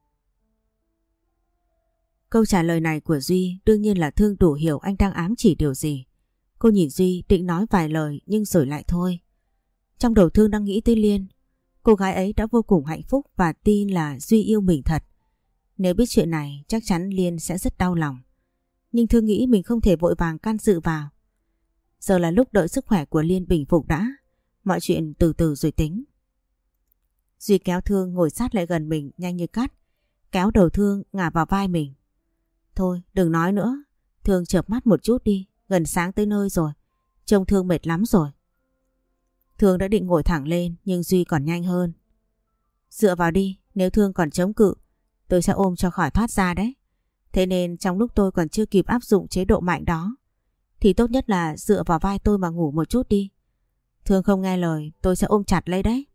Câu trả lời này của Duy đương nhiên là Thương đủ hiểu anh đang ám chỉ điều gì. Cô nhìn Duy định nói vài lời nhưng rồi lại thôi. Trong đầu Thương đang nghĩ tới Liên. Cô gái ấy đã vô cùng hạnh phúc và tin là Duy yêu mình thật. Nếu biết chuyện này chắc chắn Liên sẽ rất đau lòng. Nhưng Thương nghĩ mình không thể vội vàng can dự vào. Giờ là lúc đợi sức khỏe của Liên bình phục đã. Mọi chuyện từ từ rồi tính. Duy kéo Thương ngồi sát lại gần mình nhanh như cắt. Kéo đầu Thương ngả vào vai mình. Thôi đừng nói nữa. Thương chợp mắt một chút đi. Gần sáng tới nơi rồi. Trông Thương mệt lắm rồi. Thương đã định ngồi thẳng lên nhưng Duy còn nhanh hơn. Dựa vào đi, nếu Thương còn chống cự tôi sẽ ôm cho khỏi thoát ra đấy. Thế nên trong lúc tôi còn chưa kịp áp dụng chế độ mạnh đó thì tốt nhất là dựa vào vai tôi mà ngủ một chút đi. Thương không nghe lời tôi sẽ ôm chặt lấy đấy.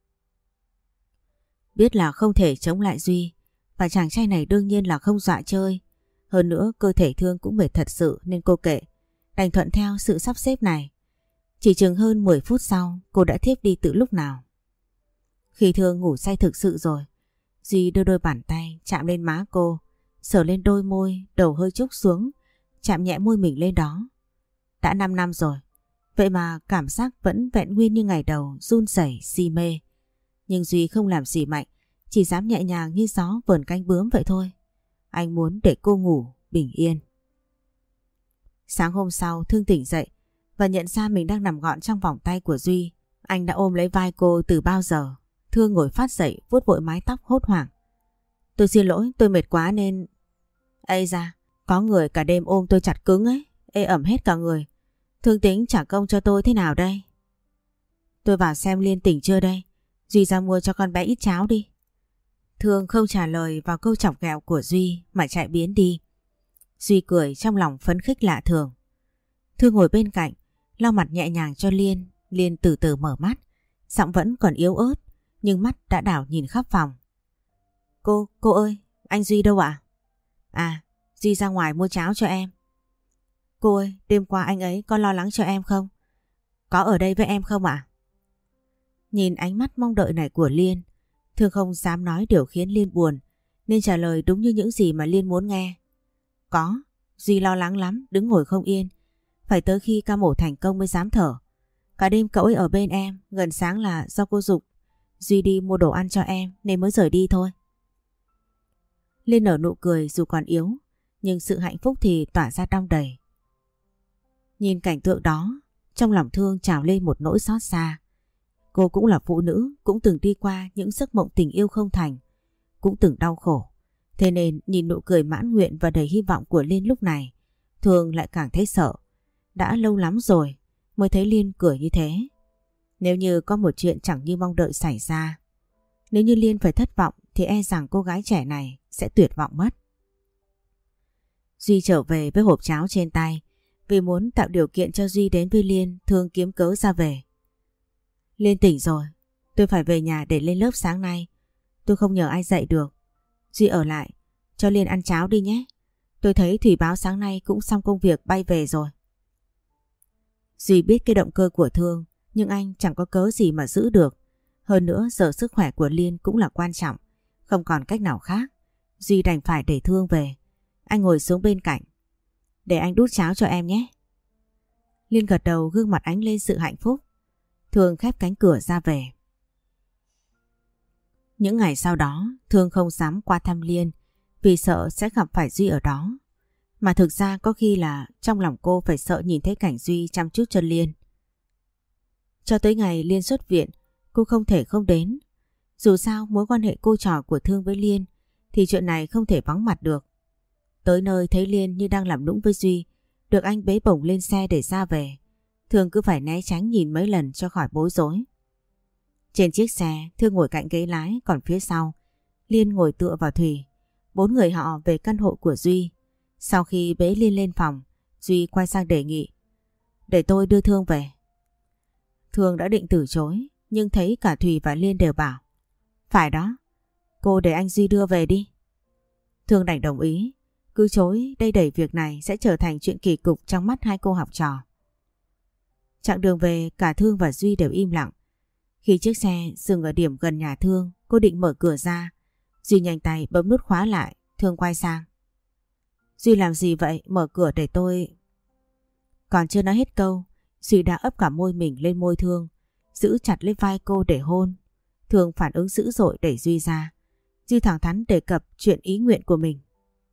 Biết là không thể chống lại Duy và chàng trai này đương nhiên là không dọa chơi. Hơn nữa cơ thể Thương cũng mệt thật sự nên cô kệ, đành thuận theo sự sắp xếp này. Chỉ chừng hơn 10 phút sau cô đã thiếp đi từ lúc nào. Khi Thương ngủ say thực sự rồi, Duy đưa đôi bàn tay chạm lên má cô, sờ lên đôi môi, đầu hơi trúc xuống, chạm nhẹ môi mình lên đó. Đã 5 năm rồi, vậy mà cảm giác vẫn vẹn nguyên như ngày đầu, run rẩy, si mê. Nhưng Duy không làm gì mạnh, chỉ dám nhẹ nhàng như gió vờn cánh bướm vậy thôi. Anh muốn để cô ngủ bình yên. Sáng hôm sau Thương tỉnh dậy và nhận ra mình đang nằm gọn trong vòng tay của Duy. Anh đã ôm lấy vai cô từ bao giờ. Thương ngồi phát dậy vuốt vội mái tóc hốt hoảng. Tôi xin lỗi, tôi mệt quá nên... Ây da, có người cả đêm ôm tôi chặt cứng ấy, ê ẩm hết cả người. Thương tính trả công cho tôi thế nào đây? Tôi vào xem Liên tỉnh chưa đây. Duy ra mua cho con bé ít cháo đi. Thương không trả lời vào câu chọc ghẹo của Duy mà chạy biến đi. Duy cười trong lòng phấn khích lạ thường. Thương ngồi bên cạnh, lau mặt nhẹ nhàng cho Liên. Liên từ từ mở mắt, giọng vẫn còn yếu ớt, nhưng mắt đã đảo nhìn khắp phòng. Cô ơi, anh Duy đâu ạ? À, Duy ra ngoài mua cháo cho em. Cô ơi, đêm qua anh ấy có lo lắng cho em không? Có ở đây với em không ạ? Nhìn ánh mắt mong đợi này của Liên, Thương không dám nói điều khiến Liên buồn, nên trả lời đúng như những gì mà Liên muốn nghe. Có, Duy lo lắng lắm, đứng ngồi không yên. Phải tới khi ca mổ thành công mới dám thở. Cả đêm cậu ấy ở bên em, gần sáng là do cô giục Duy đi mua đồ ăn cho em nên mới rời đi thôi. Liên nở nụ cười dù còn yếu, nhưng sự hạnh phúc thì tỏa ra đong đầy. Nhìn cảnh tượng đó, trong lòng Thương trào lên một nỗi xót xa. Cô cũng là phụ nữ, cũng từng đi qua những giấc mộng tình yêu không thành, cũng từng đau khổ. Thế nên nhìn nụ cười mãn nguyện và đầy hy vọng của Liên lúc này, Thương lại càng thấy sợ. Đã lâu lắm rồi mới thấy Liên cười như thế. Nếu như có một chuyện chẳng như mong đợi xảy ra, nếu như Liên phải thất vọng thì e rằng cô gái trẻ này sẽ tuyệt vọng mất. Duy trở về với hộp cháo trên tay. Vì muốn tạo điều kiện cho Duy đến với Liên, Thương kiếm cớ ra về. Liên tỉnh rồi, tôi phải về nhà để lên lớp sáng nay. Tôi không nhờ ai dạy được. Duy ở lại, cho Liên ăn cháo đi nhé. Tôi thấy Thủy báo sáng nay cũng xong công việc bay về rồi. Duy biết cái động cơ của Thương, nhưng anh chẳng có cớ gì mà giữ được. Hơn nữa giờ sức khỏe của Liên cũng là quan trọng. Không còn cách nào khác, Duy đành phải để Thương về. Anh ngồi xuống bên cạnh. Để anh đút cháo cho em nhé. Liên gật đầu, gương mặt ánh lên sự hạnh phúc. Thương khép cánh cửa ra về. Những ngày sau đó, Thương không dám qua thăm Liên vì sợ sẽ gặp phải Duy ở đó. Mà thực ra có khi là trong lòng cô phải sợ nhìn thấy cảnh Duy chăm chút cho Liên. Cho tới ngày Liên xuất viện, cô không thể không đến. Dù sao mối quan hệ cô trò của Thương với Liên thì chuyện này không thể vắng mặt được. Tới nơi thấy Liên như đang làm nũng với Duy, được anh bế bổng lên xe để ra về. Thương cứ phải né tránh nhìn mấy lần cho khỏi bối rối. Trên chiếc xe, Thương ngồi cạnh ghế lái, còn phía sau, Liên ngồi tựa vào Thùy. 4 người họ về căn hộ của Duy. Sau khi bế Liên lên phòng, Duy quay sang đề nghị: để tôi đưa Thương về. Thương đã định từ chối, nhưng thấy cả Thùy và Liên đều bảo: phải đó, cô để anh Duy đưa về đi. Thương đành đồng ý, cứ chối đây đẩy việc này sẽ trở thành chuyện kỳ cục trong mắt hai cô học trò. Chặng đường về cả Thương và Duy đều im lặng. Khi chiếc xe dừng ở điểm gần nhà Thương, cô định mở cửa ra. Duy nhanh tay bấm nút khóa lại. Thương quay sang: Duy làm gì vậy? Mở cửa để tôi... Còn chưa nói hết câu, Duy đã ấp cả môi mình lên môi Thương, giữ chặt lấy vai cô để hôn. Thương phản ứng dữ dội đẩy Duy ra. Duy thẳng thắn đề cập chuyện ý nguyện của mình.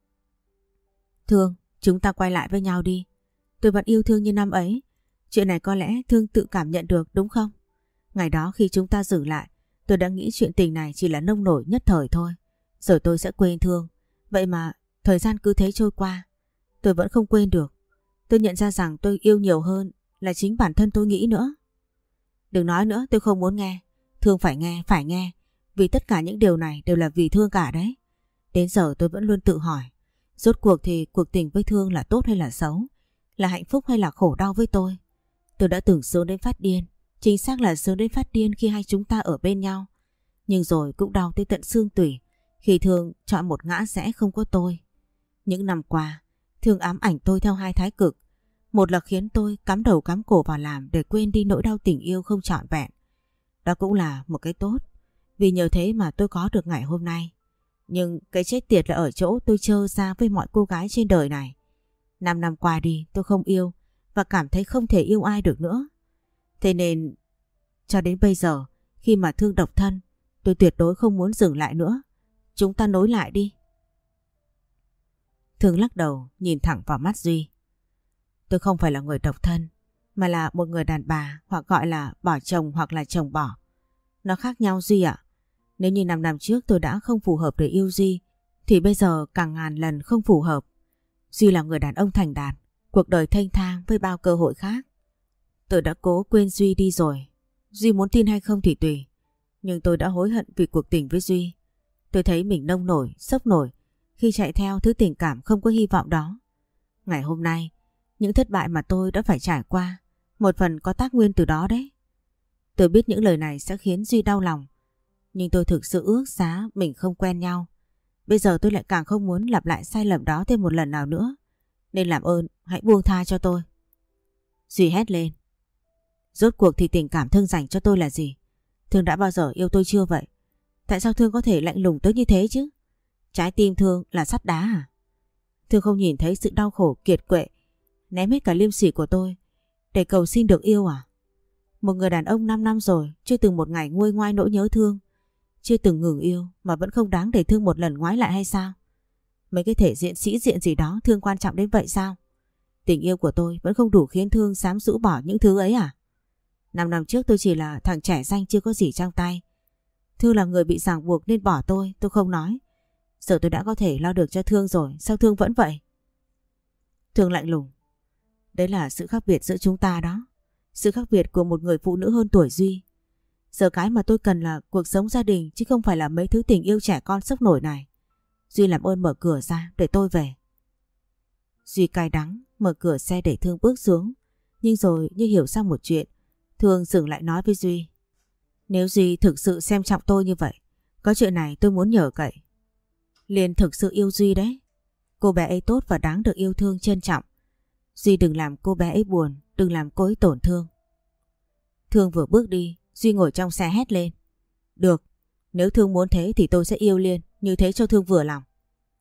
Thương, chúng ta quay lại với nhau đi. Tôi vẫn yêu Thương như năm ấy. Chuyện này có lẽ Thương tự cảm nhận được đúng không? Ngày đó khi chúng ta dừng lại, tôi đã nghĩ chuyện tình này chỉ là nông nổi nhất thời thôi. Rồi tôi sẽ quên Thương. Vậy mà thời gian cứ thế trôi qua, tôi vẫn không quên được. Tôi nhận ra rằng tôi yêu nhiều hơn là chính bản thân tôi nghĩ nữa. Đừng nói nữa, tôi không muốn nghe. Thương phải nghe, phải nghe. Vì tất cả những điều này đều là vì Thương cả đấy. Đến giờ tôi vẫn luôn tự hỏi, rốt cuộc thì cuộc tình với Thương là tốt hay là xấu? Là hạnh phúc hay là khổ đau với tôi? Tôi đã từng sướng đến phát điên. Chính xác là sướng đến phát điên khi hai chúng ta ở bên nhau. Nhưng rồi cũng đau tới tận xương tủy khi Thương chọn một ngã rẽ không có tôi. Những năm qua, Thương ám ảnh tôi theo hai thái cực. Một là khiến tôi cắm đầu cắm cổ vào làm để quên đi nỗi đau tình yêu không trọn vẹn. Đó cũng là một cái tốt, vì nhờ thế mà tôi có được ngày hôm nay. Nhưng cái chết tiệt là ở chỗ tôi trơ ra với mọi cô gái trên đời này. 5 năm qua đi tôi không yêu và cảm thấy không thể yêu ai được nữa. Thế nên cho đến bây giờ, khi mà Thương độc thân, tôi tuyệt đối không muốn dừng lại nữa. Chúng ta nối lại đi. Thương lắc đầu nhìn thẳng vào mắt Duy. Tôi không phải là người độc thân, mà là một người đàn bà, hoặc gọi là bỏ chồng hoặc là chồng bỏ. Nó khác nhau Duy ạ. Nếu như 5 năm trước tôi đã không phù hợp để yêu Duy, thì bây giờ càng ngàn lần không phù hợp. Duy là người đàn ông thành đạt, cuộc đời thênh thang với bao cơ hội khác. Tôi đã cố quên Duy đi rồi. Duy muốn tin hay không thì tùy. Nhưng tôi đã hối hận vì cuộc tình với Duy. Tôi thấy mình nông nổi, sốc nổi khi chạy theo thứ tình cảm không có hy vọng đó. Ngày hôm nay, những thất bại mà tôi đã phải trải qua, một phần có tác nguyên từ đó đấy. Tôi biết những lời này sẽ khiến Duy đau lòng, nhưng tôi thực sự ước giá mình không quen nhau. Bây giờ tôi lại càng không muốn lặp lại sai lầm đó thêm một lần nào nữa. Nên làm ơn hãy buông tha cho tôi. Duy hét lên. Rốt cuộc thì tình cảm Thương dành cho tôi là gì? Thương đã bao giờ yêu tôi chưa vậy? Tại sao Thương có thể lạnh lùng tới như thế chứ? Trái tim Thương là sắt đá à? Thương không nhìn thấy sự đau khổ kiệt quệ, ném hết cả liêm sỉ của tôi để cầu xin được yêu à? Một người đàn ông 5 năm rồi, chưa từng một ngày nguôi ngoai nỗi nhớ Thương, chưa từng ngừng yêu mà vẫn không đáng để Thương một lần ngoái lại hay sao? Mấy cái thể diện sĩ diện gì đó Thương quan trọng đến vậy sao? Tình yêu của tôi vẫn không đủ khiến Thương dám rũ bỏ những thứ ấy à? 5 năm trước tôi chỉ là thằng trẻ danh chưa có gì trong tay. Thương là người bị ràng buộc nên bỏ tôi không nói. Giờ tôi đã có thể lo được cho Thương rồi, sao Thương vẫn vậy? Thương lạnh lùng. Đấy là sự khác biệt giữa chúng ta đó. Sự khác biệt của một người phụ nữ hơn tuổi Duy. Giờ cái mà tôi cần là cuộc sống gia đình, chứ không phải là mấy thứ tình yêu trẻ con sốc nổi này. Duy làm ơn mở cửa ra để tôi về. Duy cay đắng mở cửa xe để Thương bước xuống. Nhưng rồi như hiểu ra một chuyện, Thương dừng lại nói với Duy. Nếu Duy thực sự xem trọng tôi như vậy, có chuyện này tôi muốn nhờ cậy. Liên thực sự yêu Duy đấy. Cô bé ấy tốt và đáng được yêu thương trân trọng. Duy đừng làm cô bé ấy buồn, đừng làm cô ấy tổn thương. Thương vừa bước đi, Duy ngồi trong xe hét lên. Được, nếu Thương muốn thế thì tôi sẽ yêu Liên, như thế cho Thương vừa lòng.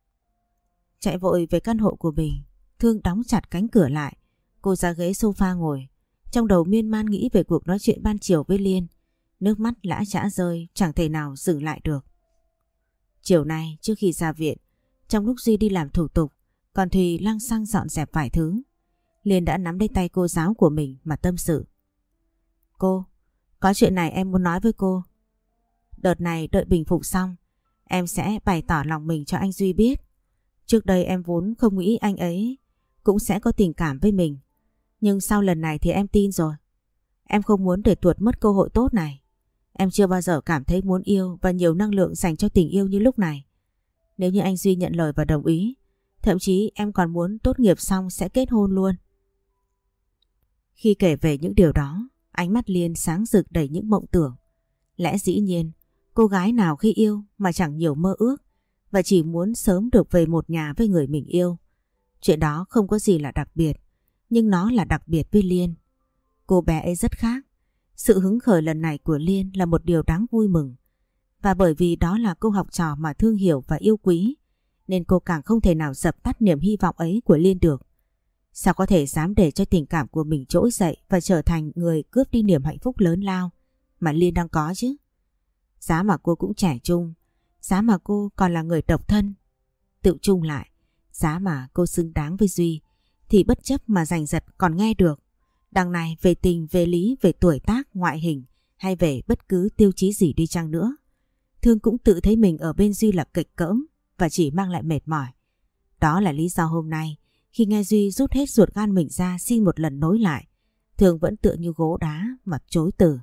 Chạy vội về căn hộ của mình, Thương đóng chặt cánh cửa lại. Cô ra ghế sofa ngồi, Trong đầu miên man nghĩ về cuộc nói chuyện ban chiều với Liên. Nước mắt lã chã rơi, chẳng thể nào dừng lại được. Chiều nay trước khi ra viện, trong lúc Duy đi làm thủ tục, còn Thùy lăng xăng dọn dẹp vài thứ, Liên đã nắm lấy tay cô giáo của mình mà tâm sự. Cô, có chuyện này em muốn nói với cô. Đợt này đợi bình phục xong, em sẽ bày tỏ lòng mình cho anh Duy biết. Trước đây em vốn không nghĩ anh ấy cũng sẽ có tình cảm với mình. Nhưng sau lần này thì em tin rồi. Em không muốn để tuột mất cơ hội tốt này. Em chưa bao giờ cảm thấy muốn yêu và nhiều năng lượng dành cho tình yêu như lúc này. Nếu như anh Duy nhận lời và đồng ý, thậm chí em còn muốn tốt nghiệp xong sẽ kết hôn luôn. Khi kể về những điều đó, ánh mắt Liên sáng rực đầy những mộng tưởng. Lẽ dĩ nhiên, cô gái nào khi yêu mà chẳng nhiều mơ ước và chỉ muốn sớm được về một nhà với người mình yêu. Chuyện đó không có gì là đặc biệt, nhưng nó là đặc biệt với Liên. Cô bé ấy rất khác. Sự hứng khởi lần này của Liên là một điều đáng vui mừng. Và bởi vì đó là cô học trò mà thương hiểu và yêu quý, nên cô càng không thể nào dập tắt niềm hy vọng ấy của Liên được. Sao có thể dám để cho tình cảm của mình trỗi dậy và trở thành người cướp đi niềm hạnh phúc lớn lao mà Liên đang có chứ? Giá mà cô cũng trẻ trung, giá mà cô còn là người độc thân. Tự chung lại, giá mà cô xứng đáng với Duy, thì bất chấp mà giành giật còn nghe được. Đằng này về tình, về lý, về tuổi tác, ngoại hình hay về bất cứ tiêu chí gì đi chăng nữa, Thương cũng tự thấy mình ở bên Duy là kịch cỡm và chỉ mang lại mệt mỏi. Đó là lý do hôm nay khi nghe Duy rút hết ruột gan mình ra xin một lần nối lại, Thương vẫn tựa như gỗ đá mà chối từ.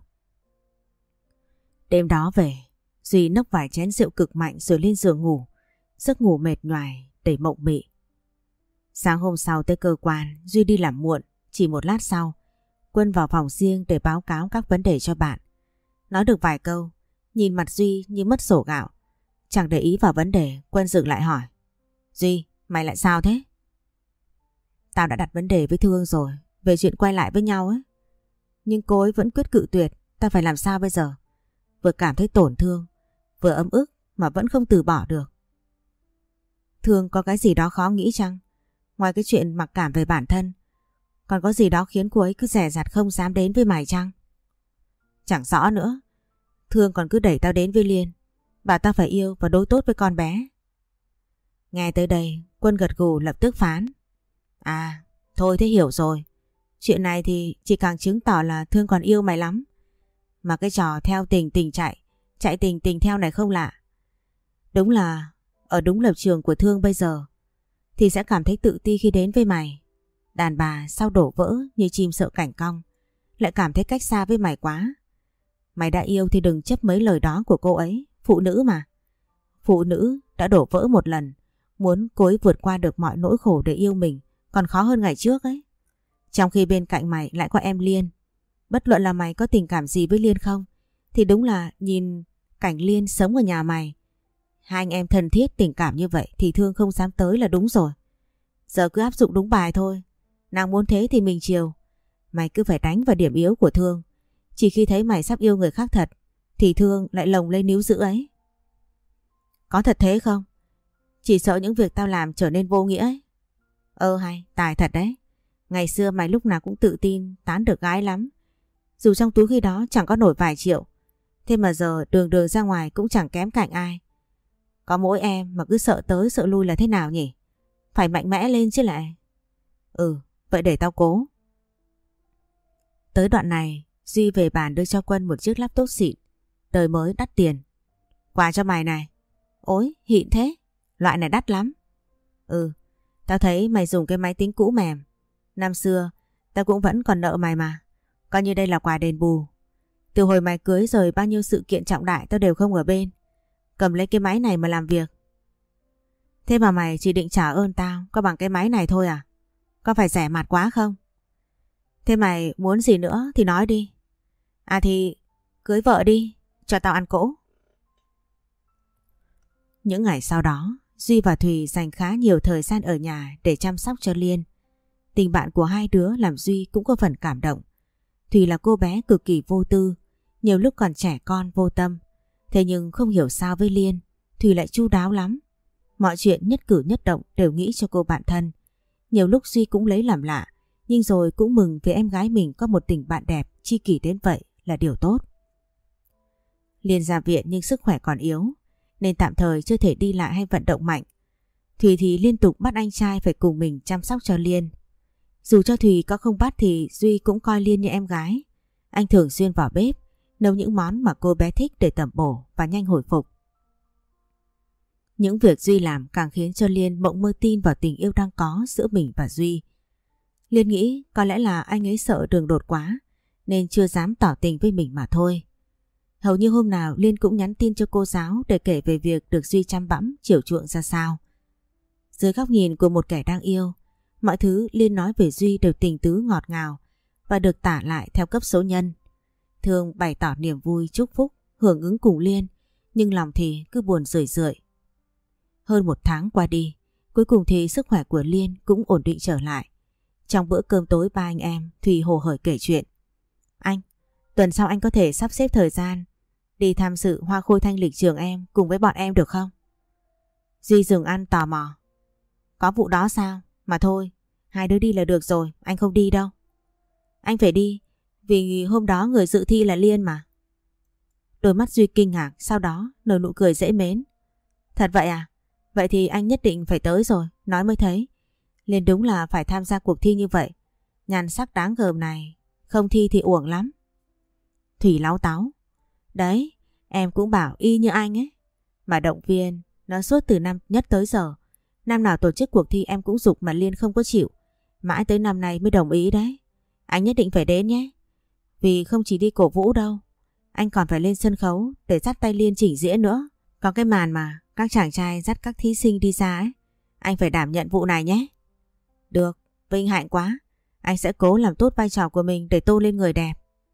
Đêm đó về, Duy nốc vài chén rượu cực mạnh rồi lên giường ngủ. Giấc ngủ mệt nhoài, đầy mộng mị. Sáng hôm sau tới cơ quan, Duy đi làm muộn. Chỉ một lát sau, Quân vào phòng riêng để báo cáo các vấn đề cho bạn. Nói được vài câu, nhìn mặt Duy như mất sổ gạo. Chẳng để ý vào vấn đề, Quân dừng lại hỏi. Duy, mày lại sao thế? Tao đã đặt vấn đề với Thương rồi, về chuyện quay lại với nhau ấy. Nhưng cô ấy vẫn quyết cự tuyệt, tao phải làm sao bây giờ? Vừa cảm thấy tổn thương, vừa ấm ức mà vẫn không từ bỏ được. Thương có cái gì đó khó nghĩ chăng? Ngoài cái chuyện mặc cảm về bản thân, còn có gì đó khiến cô ấy cứ dè dặt không dám đến với mày chăng? Chẳng rõ nữa. Thương còn cứ đẩy tao đến với Liên, bảo tao phải yêu và đối tốt với con bé. Nghe tới đây, Quân gật gù lập tức phán. À, thôi thế hiểu rồi. Chuyện này thì chỉ càng chứng tỏ là Thương còn yêu mày lắm. Mà cái trò theo tình tình chạy tình tình theo này không lạ. Đúng là ở đúng lập trường của Thương bây giờ thì sẽ cảm thấy tự ti khi đến với mày. Đàn bà sao đổ vỡ như chim sợ cảnh cong, lại cảm thấy cách xa với mày quá. Mày đã yêu thì đừng chấp mấy lời đó của cô ấy, phụ nữ mà. Phụ nữ đã đổ vỡ một lần, muốn cô ấy vượt qua được mọi nỗi khổ để yêu mình còn khó hơn ngày trước ấy. Trong khi bên cạnh mày lại có em Liên. Bất luận là mày có tình cảm gì với Liên không, thì đúng là nhìn cảnh Liên sống ở nhà mày, hai anh em thân thiết tình cảm như vậy thì Thương không dám tới là đúng rồi. Giờ cứ áp dụng đúng bài thôi. Nàng muốn thế thì mình chiều. Mày cứ phải đánh vào điểm yếu của Thương. Chỉ khi thấy mày sắp yêu người khác thật thì Thương lại lồng lên níu giữ ấy. Có thật thế không? Chỉ sợ những việc tao làm trở nên vô nghĩa ấy. Hay, tài thật đấy. Ngày xưa mày lúc nào cũng tự tin tán được gái lắm. Dù trong túi khi đó chẳng có nổi vài triệu. Thế mà giờ đường đường ra ngoài cũng chẳng kém cạnh ai. Có mỗi em mà cứ sợ tới sợ lui là thế nào nhỉ? Phải mạnh mẽ lên chứ lại. Vậy để tao cố. Tới đoạn này, Duy về bàn đưa cho Quân một chiếc laptop xịn, đời mới đắt tiền. Quà cho mày này. Ôi, xịn thế. Loại này đắt lắm. Tao thấy mày dùng cái máy tính cũ mềm. Năm xưa, tao cũng vẫn còn nợ mày mà. Coi như đây là quà đền bù. Từ hồi mày cưới rồi bao nhiêu sự kiện trọng đại tao đều không ở bên. Cầm lấy cái máy này mà làm việc. Thế mà mày chỉ định trả ơn tao có bằng cái máy này thôi à? Có phải rẻ mạt quá không? Thế mày muốn gì nữa thì nói đi. Thì cưới vợ đi, cho tao ăn cỗ. Những ngày sau đó, Duy và Thùy dành khá nhiều thời gian ở nhà để chăm sóc cho Liên. Tình bạn của hai đứa làm Duy cũng có phần cảm động. Thùy là cô bé cực kỳ vô tư, nhiều lúc còn trẻ con vô tâm. Thế nhưng không hiểu sao với Liên, Thùy lại chu đáo lắm. Mọi chuyện nhất cử nhất động đều nghĩ cho cô bạn thân. Nhiều lúc Duy cũng lấy làm lạ nhưng rồi cũng mừng vì em gái mình có một tình bạn đẹp tri kỷ đến vậy là điều tốt. Liên ra viện nhưng sức khỏe còn yếu nên tạm thời chưa thể đi lại hay vận động mạnh. Thùy thì liên tục bắt anh trai phải cùng mình chăm sóc cho Liên. Dù cho Thùy có không bắt thì Duy cũng coi Liên như em gái. Anh thường xuyên vào bếp nấu những món mà cô bé thích để tẩm bổ và nhanh hồi phục. Những việc Duy làm càng khiến cho Liên mộng mơ tin vào tình yêu đang có giữa mình và Duy. Liên nghĩ có lẽ là anh ấy sợ đường đột quá nên chưa dám tỏ tình với mình mà thôi. Hầu như hôm nào Liên cũng nhắn tin cho cô giáo để kể về việc được Duy chăm bẵm chiều chuộng ra sao. Dưới góc nhìn của một kẻ đang yêu, mọi thứ Liên nói về Duy đều tình tứ ngọt ngào và được tả lại theo cấp số nhân. Thương bày tỏ niềm vui chúc phúc, hưởng ứng cùng Liên, nhưng lòng thì cứ buồn rười rượi. Hơn một tháng qua đi, cuối cùng thì sức khỏe của Liên cũng ổn định trở lại. Trong bữa cơm tối ba anh em, Thùy hồ hởi kể chuyện. Anh, tuần sau anh có thể sắp xếp thời gian đi tham dự hoa khôi thanh lịch trường em cùng với bọn em được không? Duy dừng ăn tò mò. Có vụ đó sao? Mà thôi, hai đứa đi là được rồi, anh không đi đâu. Anh phải đi, vì hôm đó người dự thi là Liên mà. Đôi mắt Duy kinh ngạc, sau đó nở nụ cười dễ mến. Thật vậy à? Vậy thì anh nhất định phải tới rồi, nói mới thấy. Liên đúng là phải tham gia cuộc thi như vậy. Nhan sắc đáng gờm này, không thi thì uổng lắm. Thủy láu táu. Đấy, em cũng bảo y như anh ấy. Mà động viên, nó suốt từ năm nhất tới giờ. Năm nào tổ chức cuộc thi em cũng giục mà Liên không có chịu. Mãi tới năm nay mới đồng ý đấy. Anh nhất định phải đến nhé. Vì không chỉ đi cổ vũ đâu, anh còn phải lên sân khấu để dắt tay Liên chỉnh diễn nữa. Có cái màn mà các chàng trai dắt các thí sinh đi ra ấy. Anh phải đảm nhận vụ này nhé. Được, vinh hạnh quá. Anh sẽ cố làm tốt vai trò của mình để tô lên người đẹp.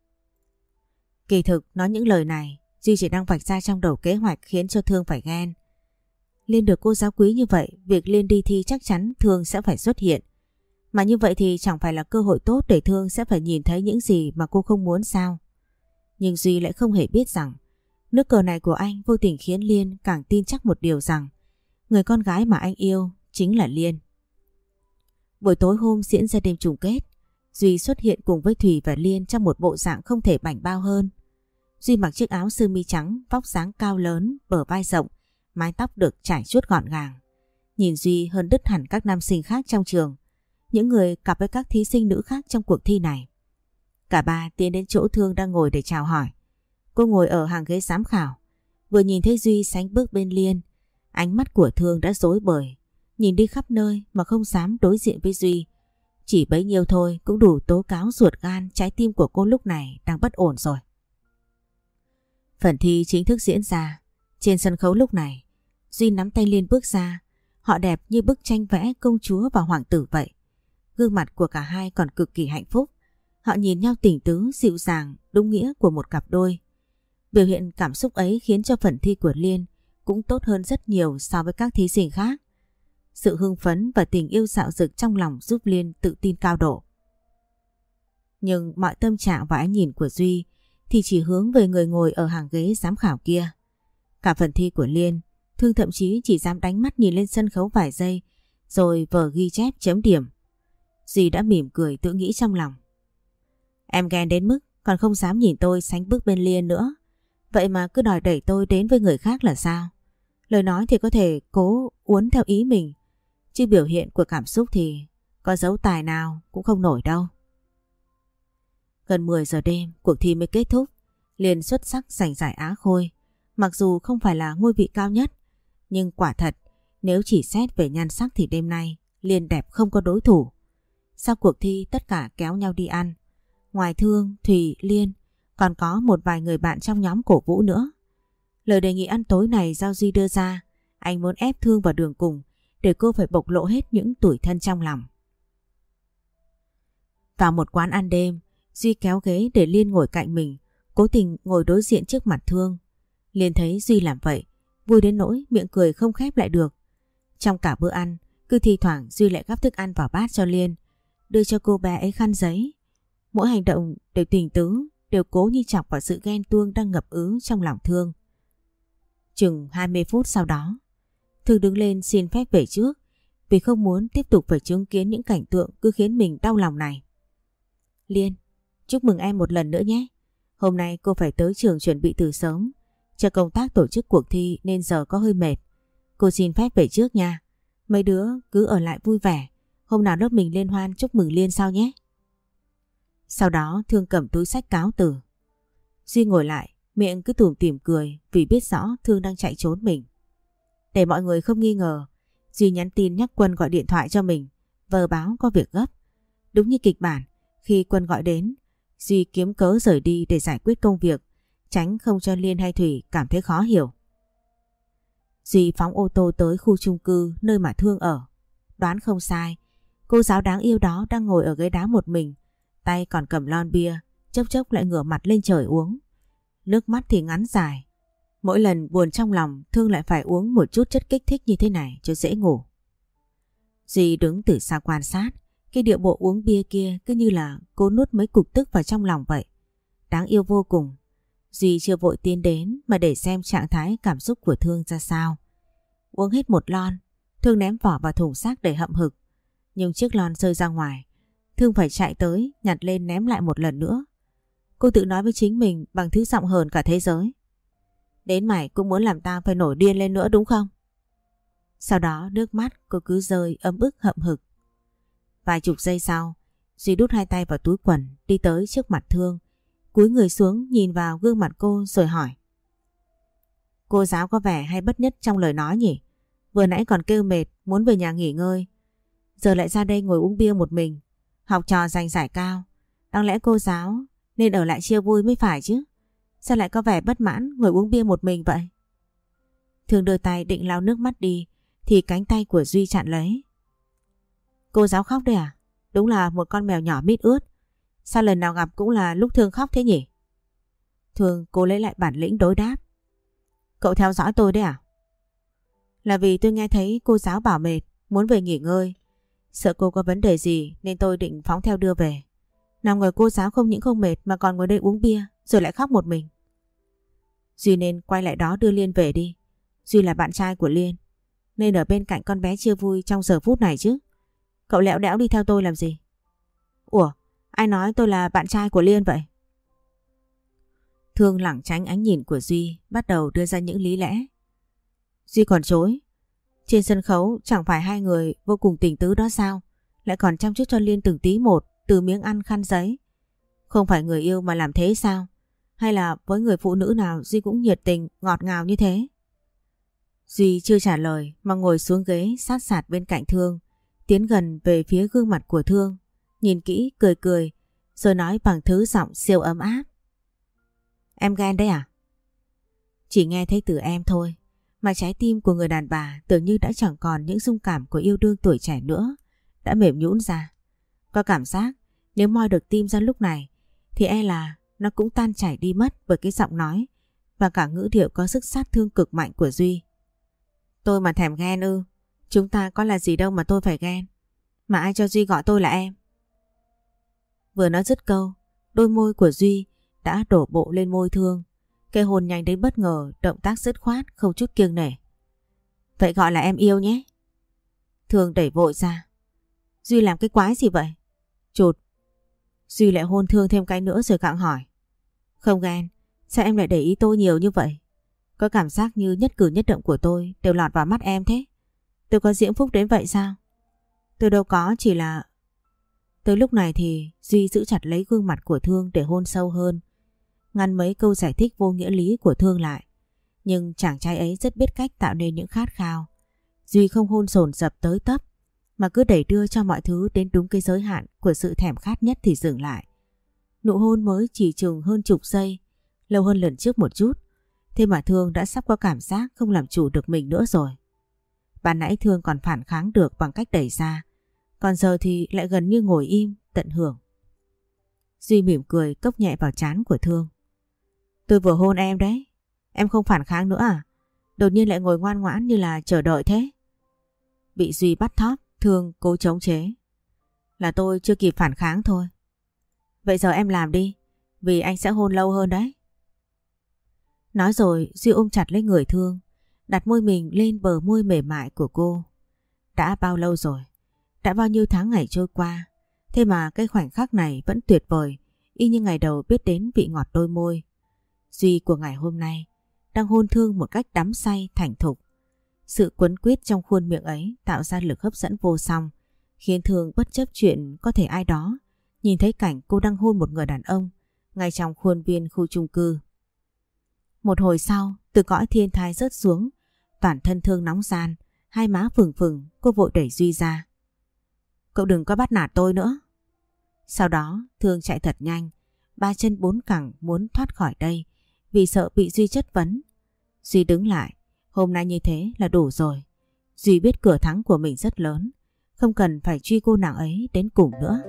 Kỳ thực nói những lời này, Duy chỉ đang vạch ra trong đầu kế hoạch khiến cho Thương phải ghen. Liên được cô giáo quý như vậy, việc Liên đi thi chắc chắn Thương sẽ phải xuất hiện. Mà như vậy thì chẳng phải là cơ hội tốt để Thương sẽ phải nhìn thấy những gì mà cô không muốn sao? Nhưng Duy lại không hề biết rằng nước cờ này của anh vô tình khiến Liên càng tin chắc một điều rằng người con gái mà anh yêu chính là Liên. Buổi tối hôm diễn ra đêm chung kết, Duy xuất hiện cùng với Thùy và Liên trong một bộ dạng không thể bảnh bao hơn. Duy mặc chiếc áo sơ mi trắng, vóc dáng cao lớn, bờ vai rộng, mái tóc được trải chuốt gọn gàng. Nhìn Duy hơn đứt hẳn các nam sinh khác trong trường, những người cặp với các thí sinh nữ khác trong cuộc thi này. Cả ba tiến đến chỗ Thương đang ngồi để chào hỏi. Cô ngồi ở hàng ghế giám khảo. Vừa nhìn thấy Duy sánh bước bên Liên, ánh mắt của Thương đã rối bời, nhìn đi khắp nơi mà không dám đối diện với Duy. Chỉ bấy nhiêu thôi cũng đủ tố cáo ruột gan, trái tim của cô lúc này đang bất ổn rồi. Phần thi chính thức diễn ra. Trên sân khấu lúc này, Duy nắm tay Liên bước ra. Họ đẹp như bức tranh vẽ công chúa và hoàng tử vậy. Gương mặt của cả hai còn cực kỳ hạnh phúc. Họ nhìn nhau tình tứ, dịu dàng, đúng nghĩa của một cặp đôi. Biểu hiện cảm xúc ấy khiến cho phần thi của Liên cũng tốt hơn rất nhiều so với các thí sinh khác. Sự hưng phấn và tình yêu dạo dực trong lòng giúp Liên tự tin cao độ. Nhưng mọi tâm trạng và ánh nhìn của Duy thì chỉ hướng về người ngồi ở hàng ghế giám khảo kia. Cả phần thi của Liên, Thương thậm chí chỉ dám đánh mắt nhìn lên sân khấu vài giây rồi vờ ghi chép chấm điểm. Duy đã mỉm cười tự nghĩ trong lòng. Em ghen đến mức còn không dám nhìn tôi sánh bước bên Liên nữa. Vậy mà cứ đòi đẩy tôi đến với người khác là sao? Lời nói thì có thể cố uốn theo ý mình, chứ biểu hiện của cảm xúc thì có dấu tài nào cũng không nổi đâu. Gần 10 giờ đêm, cuộc thi mới kết thúc. Liên xuất sắc giành giải Á Khôi. Mặc dù không phải là ngôi vị cao nhất, nhưng quả thật nếu chỉ xét về nhan sắc thì đêm nay Liên đẹp không có đối thủ. Sau cuộc thi tất cả kéo nhau đi ăn. Ngoài Thương, Thùy, Liên còn có một vài người bạn trong nhóm cổ vũ nữa. Lời đề nghị ăn tối này do Duy đưa ra. Anh muốn ép Thương vào đường cùng để cô phải bộc lộ hết những tủi thân trong lòng. Vào một quán ăn đêm, Duy kéo ghế để Liên ngồi cạnh mình, cố tình ngồi đối diện trước mặt Thương. Liên thấy Duy làm vậy, vui đến nỗi miệng cười không khép lại được. Trong cả bữa ăn, cứ thi thoảng Duy lại gắp thức ăn vào bát cho Liên, đưa cho cô bé ấy khăn giấy. Mỗi hành động đều tình tứ, đều cố như chọc vào sự ghen tuông đang ngập ứ trong lòng Thương. Chừng 20 phút sau đó, Thương đứng lên xin phép về trước vì không muốn tiếp tục phải chứng kiến những cảnh tượng cứ khiến mình đau lòng này. Liên, chúc mừng em một lần nữa nhé. Hôm nay cô phải tới trường chuẩn bị từ sớm cho công tác tổ chức cuộc thi nên giờ có hơi mệt. Cô xin phép về trước nha. Mấy đứa cứ ở lại vui vẻ. Hôm nào lớp mình liên hoan chúc mừng Liên sau nhé. Sau đó Thương cầm túi xách cáo từ. Duy ngồi lại, miệng cứ tủm tỉm cười vì biết rõ Thương đang chạy trốn mình. Để mọi người không nghi ngờ, Duy nhắn tin nhắc Quân gọi điện thoại cho mình, vờ báo có việc gấp. Đúng như kịch bản, khi Quân gọi đến, Duy kiếm cớ rời đi để giải quyết công việc, tránh không cho Liên hay Thủy cảm thấy khó hiểu. Duy phóng ô tô tới khu chung cư nơi mà Thương ở. Đoán không sai, cô giáo đáng yêu đó đang ngồi ở ghế đá một mình, tay còn cầm lon bia, chốc chốc lại ngửa mặt lên trời uống. Nước mắt thì ngắn dài. Mỗi lần buồn trong lòng Thương lại phải uống một chút chất kích thích như thế này cho dễ ngủ. Duy đứng từ xa quan sát, cái điệu bộ uống bia kia cứ như là cô nuốt mấy cục tức vào trong lòng vậy. Đáng yêu vô cùng. Duy chưa vội tiến đến mà để xem trạng thái cảm xúc của Thương ra sao. Uống hết một lon, Thương ném vỏ vào thùng rác để hậm hực. Nhưng chiếc lon rơi ra ngoài, Thương phải chạy tới nhặt lên ném lại một lần nữa. Cô tự nói với chính mình bằng thứ giọng hờn cả thế giới. Đến mày cũng muốn làm tao phải nổi điên lên nữa đúng không? Sau đó nước mắt cô cứ rơi ấm ức hậm hực. Vài chục giây sau, Duy đút hai tay vào túi quần đi tới trước mặt Thương, cúi người xuống nhìn vào gương mặt cô rồi hỏi. Cô giáo có vẻ hay bất nhất trong lời nói nhỉ? Vừa nãy còn kêu mệt muốn về nhà nghỉ ngơi, giờ lại ra đây ngồi uống bia một mình. Học trò giành giải cao, đáng lẽ cô giáo nên ở lại chia vui mới phải chứ. Sao lại có vẻ bất mãn ngồi uống bia một mình vậy? Thương đưa tay định lau nước mắt đi thì cánh tay của Duy chặn lấy. Cô giáo khóc đấy à? Đúng là một con mèo nhỏ mít ướt. Sao lần nào gặp cũng là lúc Thương khóc thế nhỉ? Thương cố lấy lại bản lĩnh đối đáp. Cậu theo dõi tôi đấy à? Là vì tôi nghe thấy cô giáo bảo mệt, muốn về nghỉ ngơi. Sợ cô có vấn đề gì nên tôi định phóng theo đưa về. Nào ngờ cô giáo không những không mệt mà còn ngồi đây uống bia rồi lại khóc một mình. Duy nên quay lại đó đưa Liên về đi. Duy là bạn trai của Liên nên ở bên cạnh con bé chia vui trong giờ phút này chứ. Cậu lẹo đẽo đi theo tôi làm gì? Ủa, ai nói tôi là bạn trai của Liên vậy? Thương lảng tránh ánh nhìn của Duy, bắt đầu đưa ra những lý lẽ. Duy còn chối. Trên sân khấu chẳng phải hai người vô cùng tình tứ đó sao? Lại còn chăm chút cho Liên từng tí một, từ miếng ăn khăn giấy. Không phải người yêu mà làm thế sao? Hay là với người phụ nữ nào Duy cũng nhiệt tình, ngọt ngào như thế? Duy chưa trả lời mà ngồi xuống ghế sát sạt bên cạnh Thương, tiến gần về phía gương mặt của Thương, nhìn kỹ cười cười, rồi nói bằng thứ giọng siêu ấm áp. Em ghen đấy à? Chỉ nghe thấy từ em thôi, mà trái tim của người đàn bà tưởng như đã chẳng còn những rung cảm của yêu đương tuổi trẻ nữa, đã mềm nhũn ra. Có cảm giác nếu moi được tim ra lúc này thì e là nó cũng tan chảy đi mất bởi cái giọng nói và cả ngữ điệu có sức sát thương cực mạnh của Duy. Tôi mà thèm ghen ư? Chúng ta có là gì đâu mà tôi phải ghen. Mà ai cho Duy gọi tôi là em? Vừa nói dứt câu, đôi môi của Duy đã đổ bộ lên môi Thương. Cái hôn nhanh đến bất ngờ, động tác dứt khoát không chút kiêng nể. Vậy gọi là em yêu nhé. Thương đẩy vội ra. Duy làm cái quái gì vậy? Chụt. Duy lại hôn Thương thêm cái nữa rồi gặng hỏi. Không ghen, sao em lại để ý tôi nhiều như vậy? Có cảm giác như nhất cử nhất động của tôi đều lọt vào mắt em thế. Tôi có diễm phúc đến vậy sao? Tôi đâu có, chỉ là... Tới lúc này thì Duy giữ chặt lấy gương mặt của Thương để hôn sâu hơn, ngăn mấy câu giải thích vô nghĩa lý của Thương lại. Nhưng chàng trai ấy rất biết cách tạo nên những khát khao. Duy không hôn dồn dập tới tấp, mà cứ đẩy đưa cho mọi thứ đến đúng cái giới hạn của sự thèm khát nhất thì dừng lại. Nụ hôn mới chỉ chừng hơn chục giây, lâu hơn lần trước một chút. Thế mà Thương đã sắp có cảm giác không làm chủ được mình nữa rồi. Ban nãy Thương còn phản kháng được bằng cách đẩy ra, còn giờ thì lại gần như ngồi im, tận hưởng. Duy mỉm cười cốc nhẹ vào trán của Thương. Tôi vừa hôn em đấy, em không phản kháng nữa à? Đột nhiên lại ngồi ngoan ngoãn như là chờ đợi thế. Bị Duy bắt thóp, Thương cố chống chế. Là tôi chưa kịp phản kháng thôi. Vậy giờ em làm đi, vì anh sẽ hôn lâu hơn đấy. Nói rồi Duy ôm chặt lấy người Thương, đặt môi mình lên bờ môi mềm mại của cô. Đã bao lâu rồi? Đã bao nhiêu tháng ngày trôi qua, thế mà cái khoảnh khắc này vẫn tuyệt vời, y như ngày đầu biết đến vị ngọt đôi môi. Duy của ngày hôm nay đang hôn Thương một cách đắm say thành thục. Sự quấn quýt trong khuôn miệng ấy tạo ra lực hấp dẫn vô song, khiến Thương bất chấp chuyện có thể ai đó nhìn thấy cảnh cô đang hôn một người đàn ông ngay trong khuôn viên khu chung cư. Một hồi sau, từ cõi thiên thai rớt xuống, toàn thân Thương nóng ran, hai má phừng phừng, cô vội đẩy Duy ra. Cậu đừng có bắt nạt tôi nữa. Sau đó Thương chạy thật nhanh, ba chân bốn cẳng muốn thoát khỏi đây vì sợ bị Duy chất vấn. Duy đứng lại, hôm nay như thế là đủ rồi. Duy biết cửa thắng của mình rất lớn, không cần phải truy cô nàng ấy đến cùng nữa.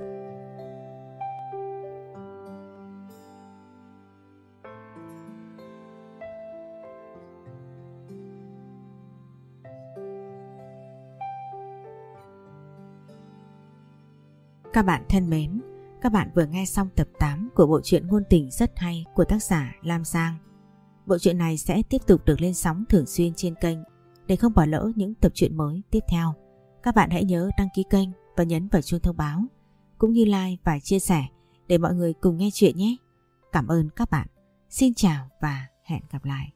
Các bạn thân mến, các bạn vừa nghe xong tập 8 của bộ truyện ngôn tình rất hay của tác giả Lam Giang. Bộ truyện này sẽ tiếp tục được lên sóng thường xuyên trên kênh. Để không bỏ lỡ những tập truyện mới tiếp theo, các bạn hãy nhớ đăng ký kênh và nhấn vào chuông thông báo, cũng như like và chia sẻ để mọi người cùng nghe chuyện nhé. Cảm ơn các bạn. Xin chào và hẹn gặp lại.